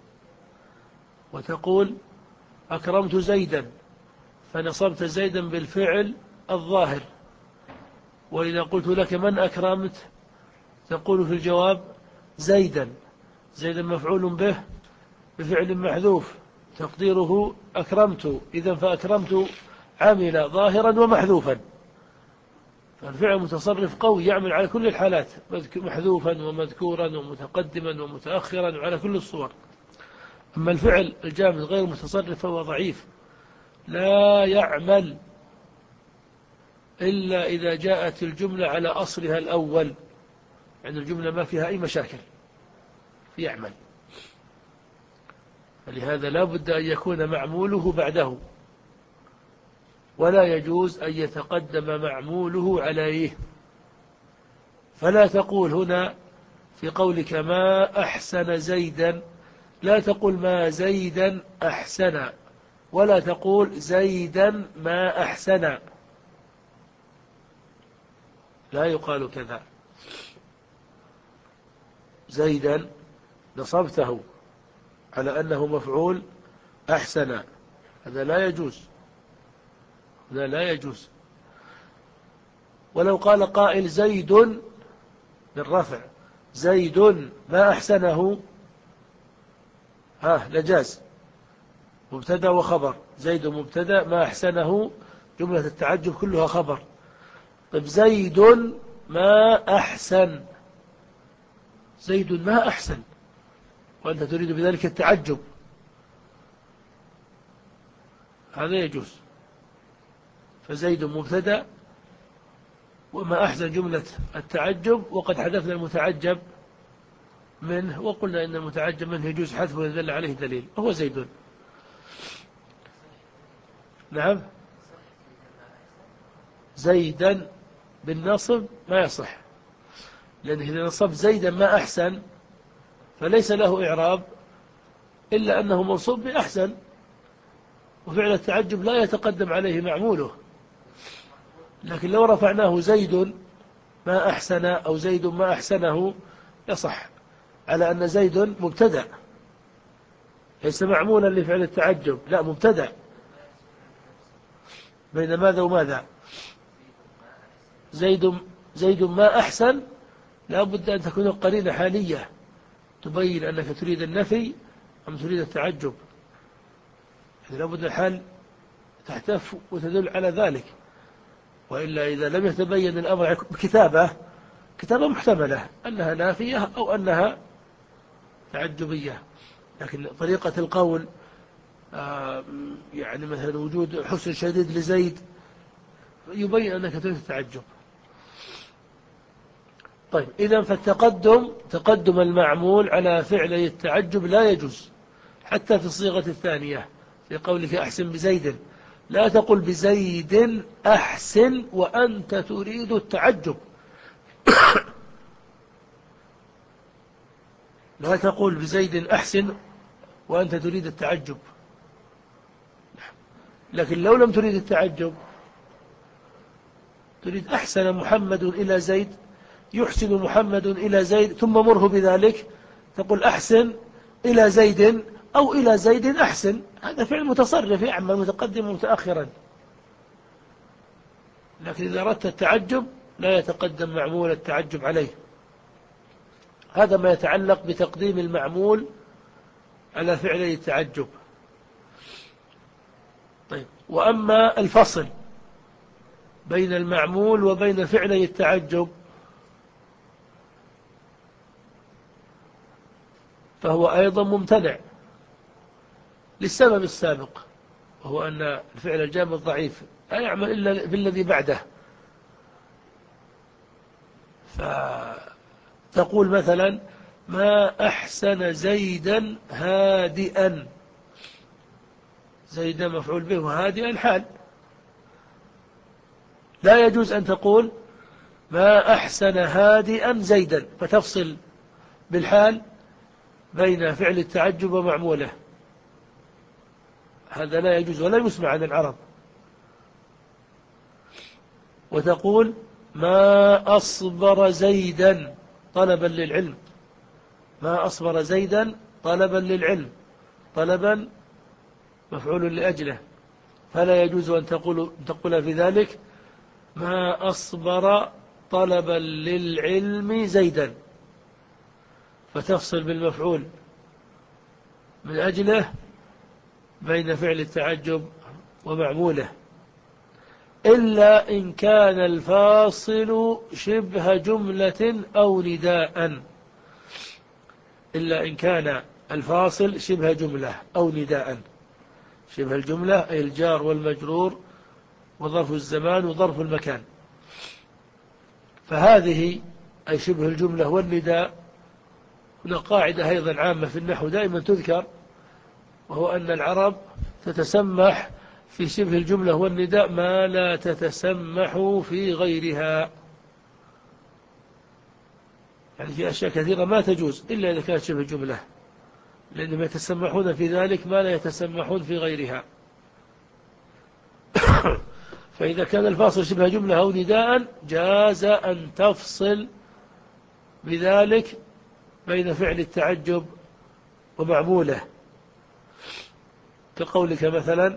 وتقول أكرمت زيدا فنصبت زيدا بالفعل الظاهر. وإذا قلت لك من أكرمت تقول في الجواب زيدا، زيدا مفعول به بفعل محذوف تقديره أكرمت، إذا فأكرمت عمل ظاهرا ومحذوفا. فالفعل المتصرف قوي، يعمل على كل الحالات، محذوفا ومذكورا ومتقدما ومتأخرا وعلى كل الصور. أما الفعل الجامد غير متصرف فهو ضعيف، لا يعمل إلا إذا جاءت الجملة على أصلها الأول، عند الجملة ما فيها أي مشاكل يعمل. فلهذا لا بد أن يكون معموله بعده، ولا يجوز أن يتقدم معموله عليه. فلا تقول هنا في قولك ما أحسن زيدا، لا تقول ما زيدا أحسن، ولا تقول زيدا ما أحسن، لا يقال كذا. زيدا نصبته على أنه مفعول أحسن، هذا لا يجوز، هذا لا يجوز. ولو قال قائل زيد بالرفع زيد ما أحسنه، ها لجاز، مبتدا وخبر، زيد مبتدا ما أحسنه جملة التعجب كلها خبر. طيب زيد ما أحسن، زيد ما أحسن وأنت تريد بذلك التعجب، هذا يجوز. فزيد مبتدا وما أحسن جملة التعجب، وقد حذفنا المتعجب منه وقلنا إن المتعجب منه يجوز حذفه إذا دل عليه دليل، وهو زيد. نعم، زيدا بالنصب ما يصح، لأنه إذا نصب زيدا ما أحسن فليس له إعراب إلا أنه منصوب بأحسن، وفعل التعجب لا يتقدم عليه معموله. لكن لو رفعناه زيد ما أحسن أو زيد ما أحسنه يصح، على أن زيد مبتدأ ليس معمولا لفعل التعجب، لا مبتدأ بين ماذا وماذا. زيد زيد ما أحسن لا بد أن تكون قرينة حالية تبين أنك تريد النفي أم تريد التعجب، لا بد الحال تحتف وتدل على ذلك. وإلا إذا لم يتبين الأمر بكتابة كتابة محتملة أنها نافية أو أنها تعجبية، لكن طريقة القول يعني مثلا وجود حسن شديد لزيد يبين أنك تريد التعجب. طيب إذا فالتقدم تقدم المعمول على فعل التعجب لا يجوز، حتى في الصيغة الثانية في قولك أحسن بزيد، لا تقل بزيد أحسن وأنت تريد التعجب، لا تقول بزيد أحسن وأنت تريد التعجب. لكن لو لم تريد التعجب تريد أحسن محمد إلى زيد، يحسن محمد إلى زيد، ثم مره بذلك تقول أحسن إلى زيد أو إلى زيد أحسن، هذا فعل متصرف يعمل متقدم متأخرا. لكن إذا أردت التعجب لا يتقدم معمول التعجب عليه. هذا ما يتعلق بتقديم المعمول على فعل التعجب. طيب، وأما الفصل بين المعمول وبين فعلي التعجب فهو أيضا ممتنع للسبب السابق، وهو أن الفعل الجامد ضعيف لا يعمل إلا في الذي بعده. فتقول مثلا ما أحسن زيدا هادئا، زيدا مفعول به وهادئا حال، لا يجوز أن تقول ما أحسن هادئا زيدا، فتفصل بالحال بين فعل التعجب ومعموله، هذا لا يجوز ولا يسمع عن العرب. وتقول ما أصبر زيدا طلبا للعلم، ما أصبر زيدا طلبا للعلم، طلبا مفعول لأجله، فلا يجوز أن تقول, تقول في ذلك ما أصبر طلبا للعلم زيدا، فتفصل بالمفعول من أجله بين فعل التعجب ومعموله، إلا إن كان الفاصل شبه جملة أو نداء، إلا إن كان الفاصل شبه جملة أو نداء. شبه الجملة أي الجار والمجرور وظرف الزمان وظرف المكان، فهذه أي شبه الجملة والنداء. هنا قاعدة أيضا عامة في النحو دائما تذكر، وهو أن العرب تتسمح في شبه الجملة والنداء ما لا تتسمح في غيرها، يعني في أشياء كثيرة ما تجوز إلا إذا كانت شبه جملة، لأنهم يتسمحون في ذلك ما لا يتسمحون في غيرها. فإذا كان الفاصل شبه جملة أو نداء جاز أن تفصل بذلك بين فعل التعجب ومعموله، كقولك مثلا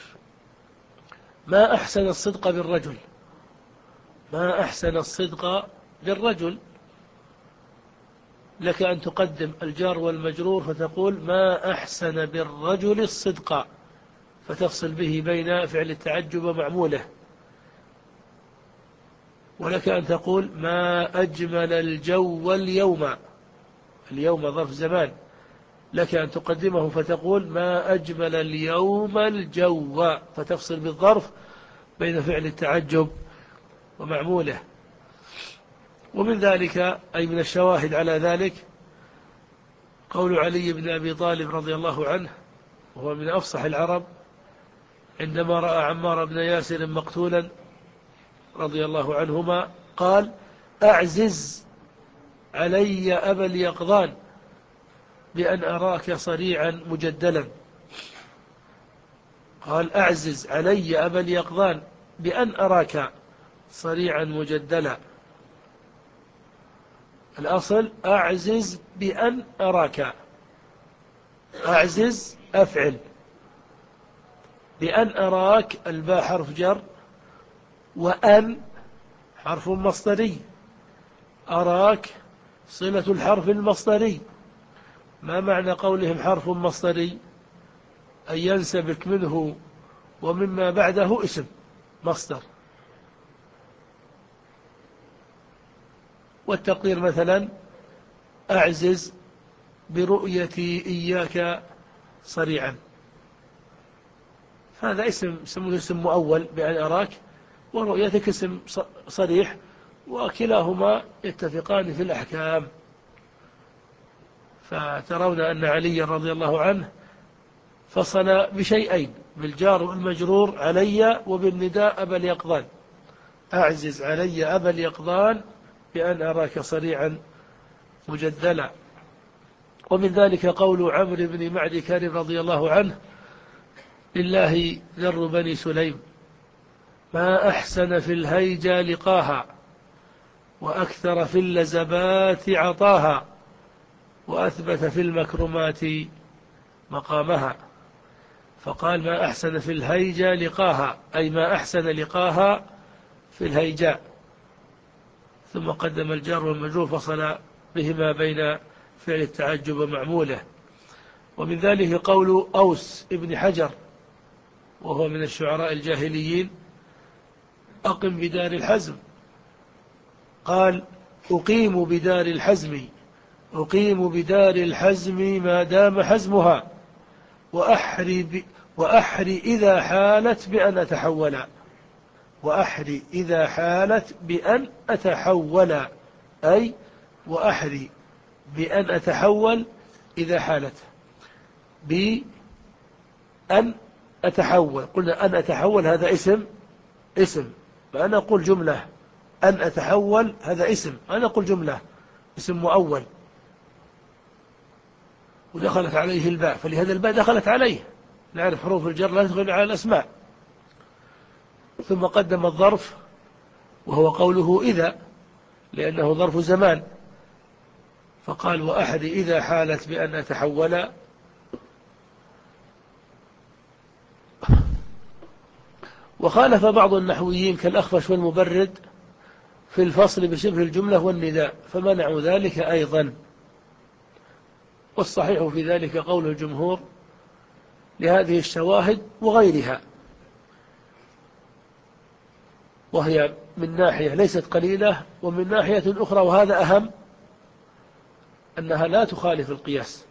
ما أحسن الصدق بالرجل، ما أحسن الصدق بالرجل، لك أن تقدم الجار والمجرور فتقول ما أحسن بالرجل الصدق، فتفصل به بين فعل التعجب ومعموله. ولك أن تقول ما أجمل الجو اليوم، اليوم ظرف زمان، لك أن تقدمه فتقول ما أجمل اليوم الجو، فتفصل بالظرف بين فعل التعجب ومعموله. ومن ذلك أي من الشواهد على ذلك قول علي بن أبي طالب رضي الله عنه، وهو من أفصح العرب، عندما رأى عمار بن ياسر مقتولا رضي الله عنهما قال أعزز علي أبا اليقظان بأن أراك صريعا مجدلا، قال أعزز علي أبا اليقظان بأن أراك صريعا مجدلا، الأصل أعزز بأن أراك، أعزز أفعل، بأن أراك الباء حرف جر، وأن حرف مصدري، أراك صلة الحرف المصدري. ما معنى قولهم حرف مصدري؟ أن ينسبك منه ومما بعده اسم مصدر. والتقدير مثلا أعزز برؤيتي إياك صريعا، هذا اسم يسمونه اسم مؤول بأن أراك، ورؤيتك اسم صريح، وكلاهما يتفقان في الأحكام. فترون أن علي رضي الله عنه فصل بشيئين، بالجار والمجرور علي، وبالنداء أبا اليقظان، أعزز علي أبا اليقظان بأن أراك صريعا مجدلا. ومن ذلك قول عمرو بن معد كرب رضي الله عنه لله ذر بني سليم ما أحسن في الهيجا لقاها، وأكثر في اللزبات عطاها، وأثبت في المكرمات مقامها. فقال ما أحسن في الهيجا لقاها، أي ما أحسن لقاها في الهيجاء، ثم قدم الجار والمجرور فصل بهما بين فعل التعجب ومعموله. ومن ذلك قول أوس ابن حجر وهو من الشعراء الجاهليين أقم بدار الحزم، قال أقيم بدار الحزم، أقيم بدار الحزم ما دام حزمها، وأحري, وأحري إذا حالت بأن أتحول، وأحري إذا حالت بأن أتحول، أي وأحري بأن أتحول إذا حالت بأن أتحول. قلنا أن أتحول هذا اسم اسم، فأنا أقول جملة أن أتحول هذا اسم، أنا نقول جملة اسم مؤول ودخلت عليه الباء، فلهذا الباء دخلت عليه، نعرف حروف الجر لا تدخل على الأسماء. ثم قدم الظرف وهو قوله إذا، لأنه ظرف زمان، فقال وأحد إذا حالت بأن أتحول. وخالف بعض النحويين كالأخفش والمبرد في الفصل بشبه الجملة والنداء فمنعوا ذلك أيضا، والصحيح في ذلك قول الجمهور لهذه الشواهد وغيرها، وهي من ناحية ليست قليلة، ومن ناحية أخرى وهذا أهم أنها لا تخالف القياس.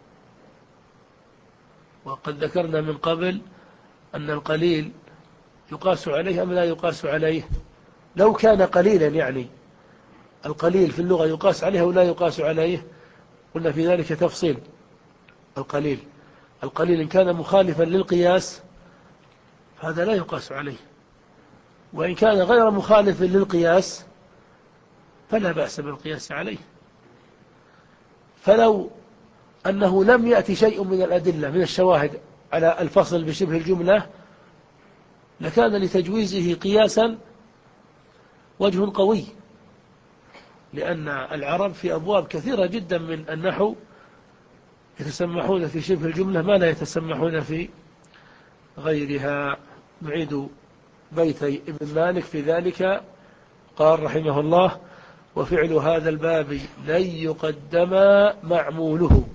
وقد ذكرنا من قبل أن القليل يقاس عليه أم لا يقاس عليه. لو كان قليلا يعني القليل في اللغة يقاس عليه ولا يقاس عليه، قلنا في ذلك تفصيل. القليل القليل إن كان مخالفا للقياس هذا لا يقاس عليه، وإن كان غير مخالف للقياس فلا بأس بالقياس عليه. فلو أنه لم يأتي شيء من الأدلة من الشواهد على الفصل بشبه الجملة لكان لتجويزه قياسا وجه قوي، لأن العرب في أبواب كثيرة جدا من النحو يتسمحون في شبه الجملة ما لا يتسمحون في غيرها. نعيد بيتي ابن مالك في ذلك، قال رحمه الله وفعل هذا الباب لن يقدم معموله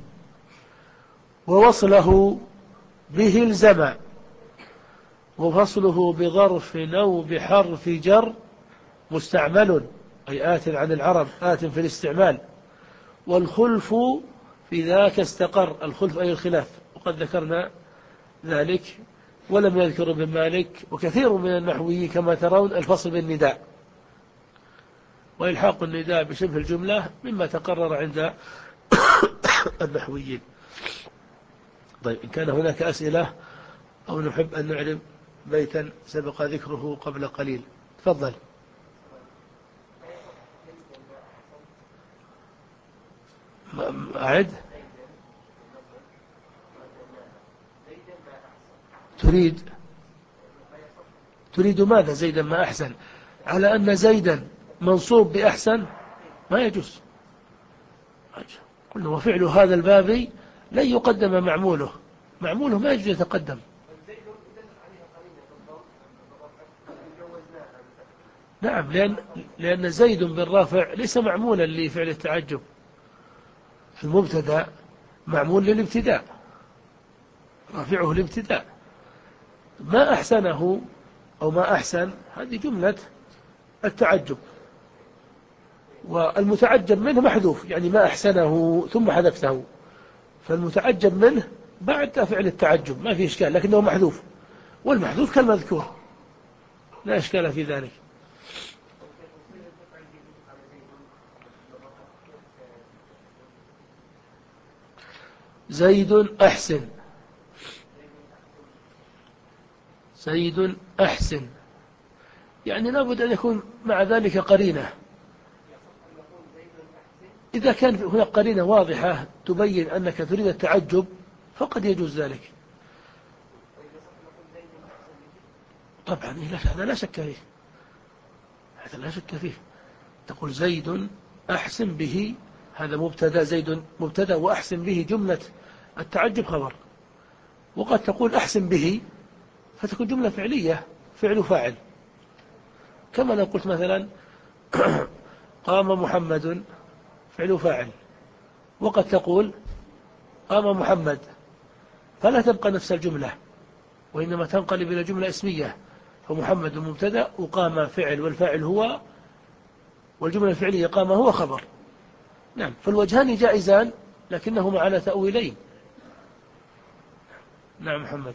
ووصله به الزم، وفصله بظرف أو بحرف جر مستعمل، أي آت عن العرب آت في الاستعمال، والخلف في ذاك استقر، الخلف أي الخلاف، وقد ذكرنا ذلك. ولم يذكر ابن مالك وكثير من النحويين كما ترون الفصل بالنداء، وإلحاق النداء بشبه الجملة مما تقرر عند النحويين. طيب، إن كان هناك أسئلة أو نحب أن نعلم بيتا سبق ذكره قبل قليل، تفضل. أعد. تريد تريد ماذا؟ زيدا ما أحسن، على أن زيدا منصوب بأحسن ما يجوز. قلنا وفعل هذا الباب لن يقدم معموله، معموله ما يجوز يتقدم. نعم، لأن, لأن زيد بالرافع ليس معمولا لفعل التعجب، في المبتدا معمول للابتداء، رافعه الابتداء. ما أحسنه أو ما أحسن هذه جملة التعجب، والمتعجب منه محذوف، يعني ما أحسنه ثم حذفته، فالمتعجب منه بعد فعل التعجب ما في إشكال، لكنه محذوف، والمحذوف كالمذكور لا إشكال في ذلك. زيد أحسن، زيد أحسن، يعني لابد أن يكون مع ذلك قرينة. إذا كان هناك قرينة واضحة تبين أنك تريد التعجب فقد يجوز ذلك. طبعا هذا لا شك فيه، هذا لا شك فيه. تقول زيد أحسن به، هذا مبتدا، زيد مبتدا وأحسن به جملة التعجب خبر. وقد تقول أحسن به فتكون جملة فعلية، فعل فاعل، كما لو قلت مثلا قام محمد فعل فاعل، وقد تقول قام محمد، فلا تبقى نفس الجملة وإنما تنقلب إلى جملة اسمية، فمحمد مبتدا وقام فعل والفاعل هو، والجملة الفعلية قام هو خبر. نعم، فالوجهان جائزان لكنهما على تأويلين. نعم محمد.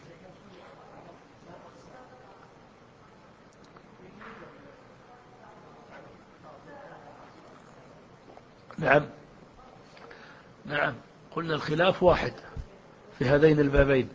نعم نعم قلنا الخلاف واحد في هذين البابين،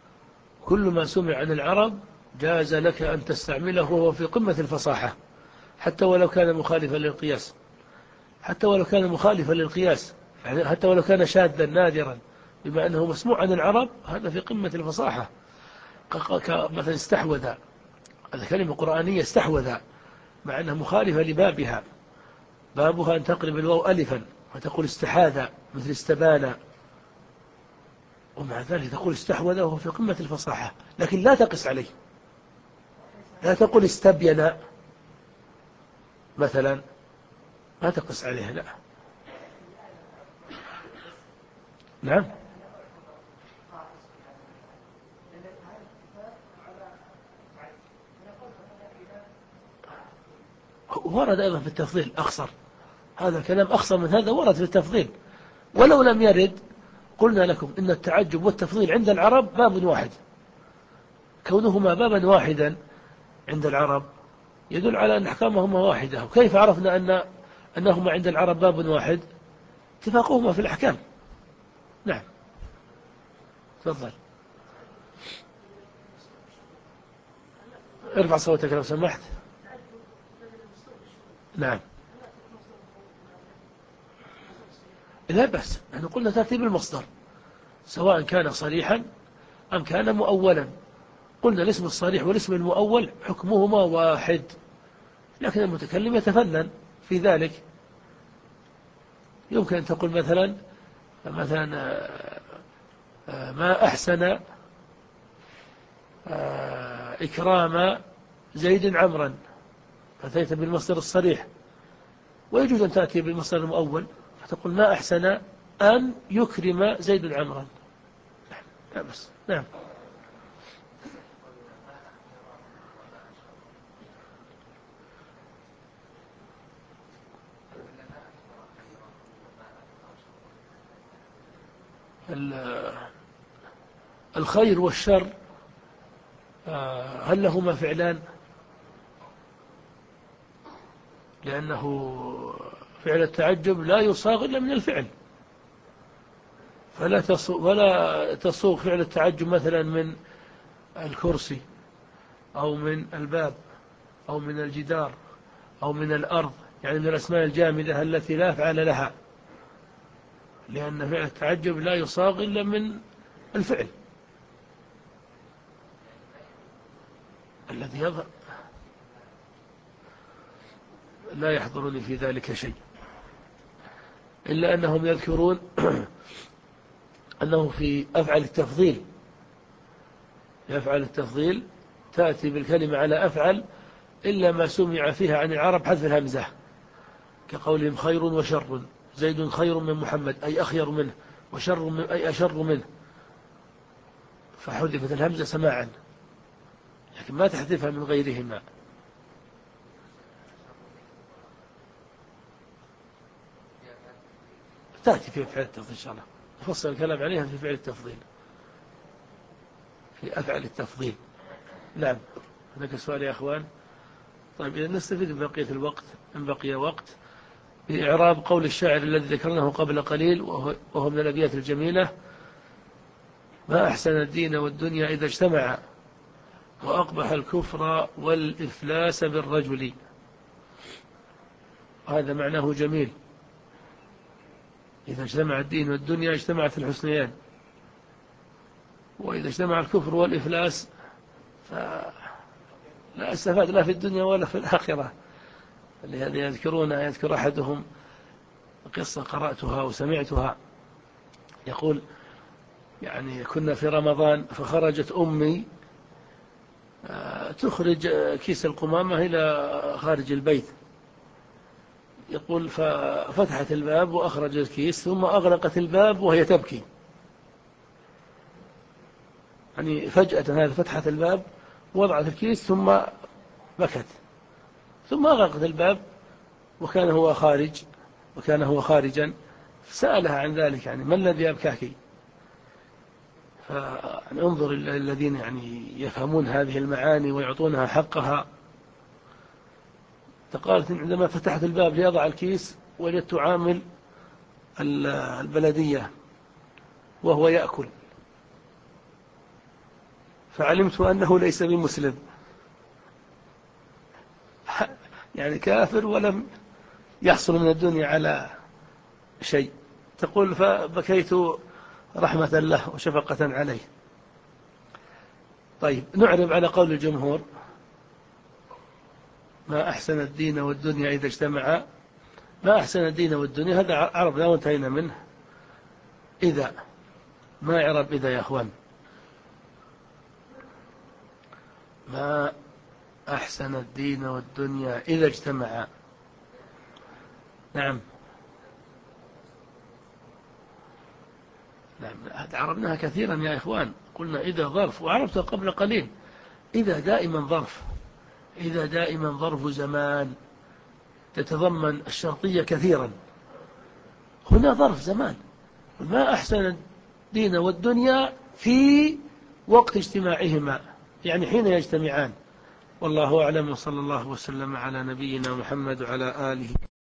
كل ما سمع عن العرب جاز لك أن تستعمله وهو في قمة الفصاحة، حتى ولو كان مخالفا للقياس، حتى ولو كان مخالفا للقياس، يعني حتى ولو كان شاذا نادرا، بما أنه مسموع عن العرب، هذا في قمة الفصاحة. مثلا استحوذ، هذا كلمة قرآنية، استحوذ، مع أنها مخالفة لبابها. بابها أن تقلب الواو ألفا وتقول استحاذ مثل استبان، ومع ذلك تقول استحوذ وهو في قمة الفصاحة، لكن لا تقس عليه. لا تقول استبين مثلا، ما تقس عليه، لا. نعم. ورد أيضا في التفضيل أخصر، هذا كلام أخصر من هذا ورد في التفضيل. ولو لم يرد قلنا لكم إن التعجب والتفضيل عند العرب باب واحد، كونهما بابا واحدا عند العرب يدل على أن أحكامهما واحدة. وكيف عرفنا أن أنهما عند العرب باب واحد؟ اتفاقهما في الأحكام. نعم، تفضل. ارفع صوتك لو سمحت. نعم، لا بأس، نحن قلنا ترتيب المصدر سواء كان صريحا أم كان مؤولا. قلنا الاسم الصريح والاسم المؤول حكمهما واحد، لكن المتكلم يتفنن في ذلك. يمكن أن تقول مثلا مثلا ما أحسن إكرام زيد عمرا، فأتيت بالمصدر الصريح. ويجوز أن تأتي بالمصدر المؤول فتقول ما أحسن أن يكرم زيد عمرا. لا بس. نعم. الخير والشر هل لهما فعلان؟ لأنه فعل التعجب لا يصاغ إلا من الفعل، فلا تصوغ ولا تصوغ فعل التعجب مثلا من الكرسي أو من الباب أو من الجدار أو من الأرض، يعني من الأسماء الجامدة التي لا فعل لها، لأن فعل التعجب لا يصاغ إلا من الفعل الذي يظهر. لا يحضرني في ذلك شيء، إلا أنهم يذكرون أنه في أفعل التفضيل، يفعل التفضيل تأتي بالكلمة على أفعل إلا ما سمع فيها عن العرب حذف الهمزة، كقولهم خير وشر، زيد خير من محمد أي أخير منه، وشر من أي أشر منه، فحذفت الهمزة سماعا، لكن ما تحذفها من غيرهما. تأتي في فعل التفضيل إن شاء الله، نفصل الكلام عليها في فعل التفضيل، في أفعل التفضيل. نعم. هناك سؤال يا أخوان؟ طيب إذا نستفيد من بقية الوقت إن بقي وقت بإعراب قول الشاعر الذي ذكرناه قبل قليل، وهو من الأبيات الجميلة: ما أحسن الدين والدنيا إذا اجتمع، وأقبح الكفر والإفلاس بالرجل. هذا معناه جميل، إذا اجتمع الدين والدنيا اجتمعت الحسنيان، وإذا اجتمع الكفر والإفلاس فلا استفاد لا في الدنيا ولا في الآخرة. لهذا يذكرون يذكر أحدهم قصة قرأتها وسمعتها، يقول يعني كنا في رمضان فخرجت أمي تخرج كيس القمامة إلى خارج البيت، يقول ففتحت الباب وأخرجت الكيس ثم أغلقت الباب وهي تبكي، يعني فجأة هذا فتحت الباب وضعت الكيس ثم بكت، ثم أغلقت الباب وكان هو خارج وكان هو خارجا، سألها عن ذلك، يعني ما الذي أبكاك؟ فانظر الذين يعني يفهمون هذه المعاني ويعطونها حقها. فقالت عندما فتحت الباب ليضع الكيس وجدت عامل البلدية وهو يأكل، فعلمت أنه ليس بمسلم. يعني كافر ولم يحصل من الدنيا على شيء. تقول فبكيت رحمة له وشفقة عليه. طيب نعرب على قول الجمهور: ما أحسن الدين والدنيا إذا اجتمعا. ما أحسن الدين والدنيا هذا عربنا وانتهينا منه. إذا ما يعرب إذا يا أخوان. ما أحسن الدين والدنيا إذا اجتمعا. نعم نعم هذا عربناها كثيرا يا إخوان. قلنا إذا ظرف، وعرفت قبل قليل إذا دائما ظرف. إذا دائما ظرف زمان تتضمن الشرطية كثيرا. هنا ظرف زمان. ما أحسن الدين والدنيا في وقت اجتماعهما، يعني حين يجتمعان. والله أعلم، وصلى الله وسلم على نبينا محمد وعلى آله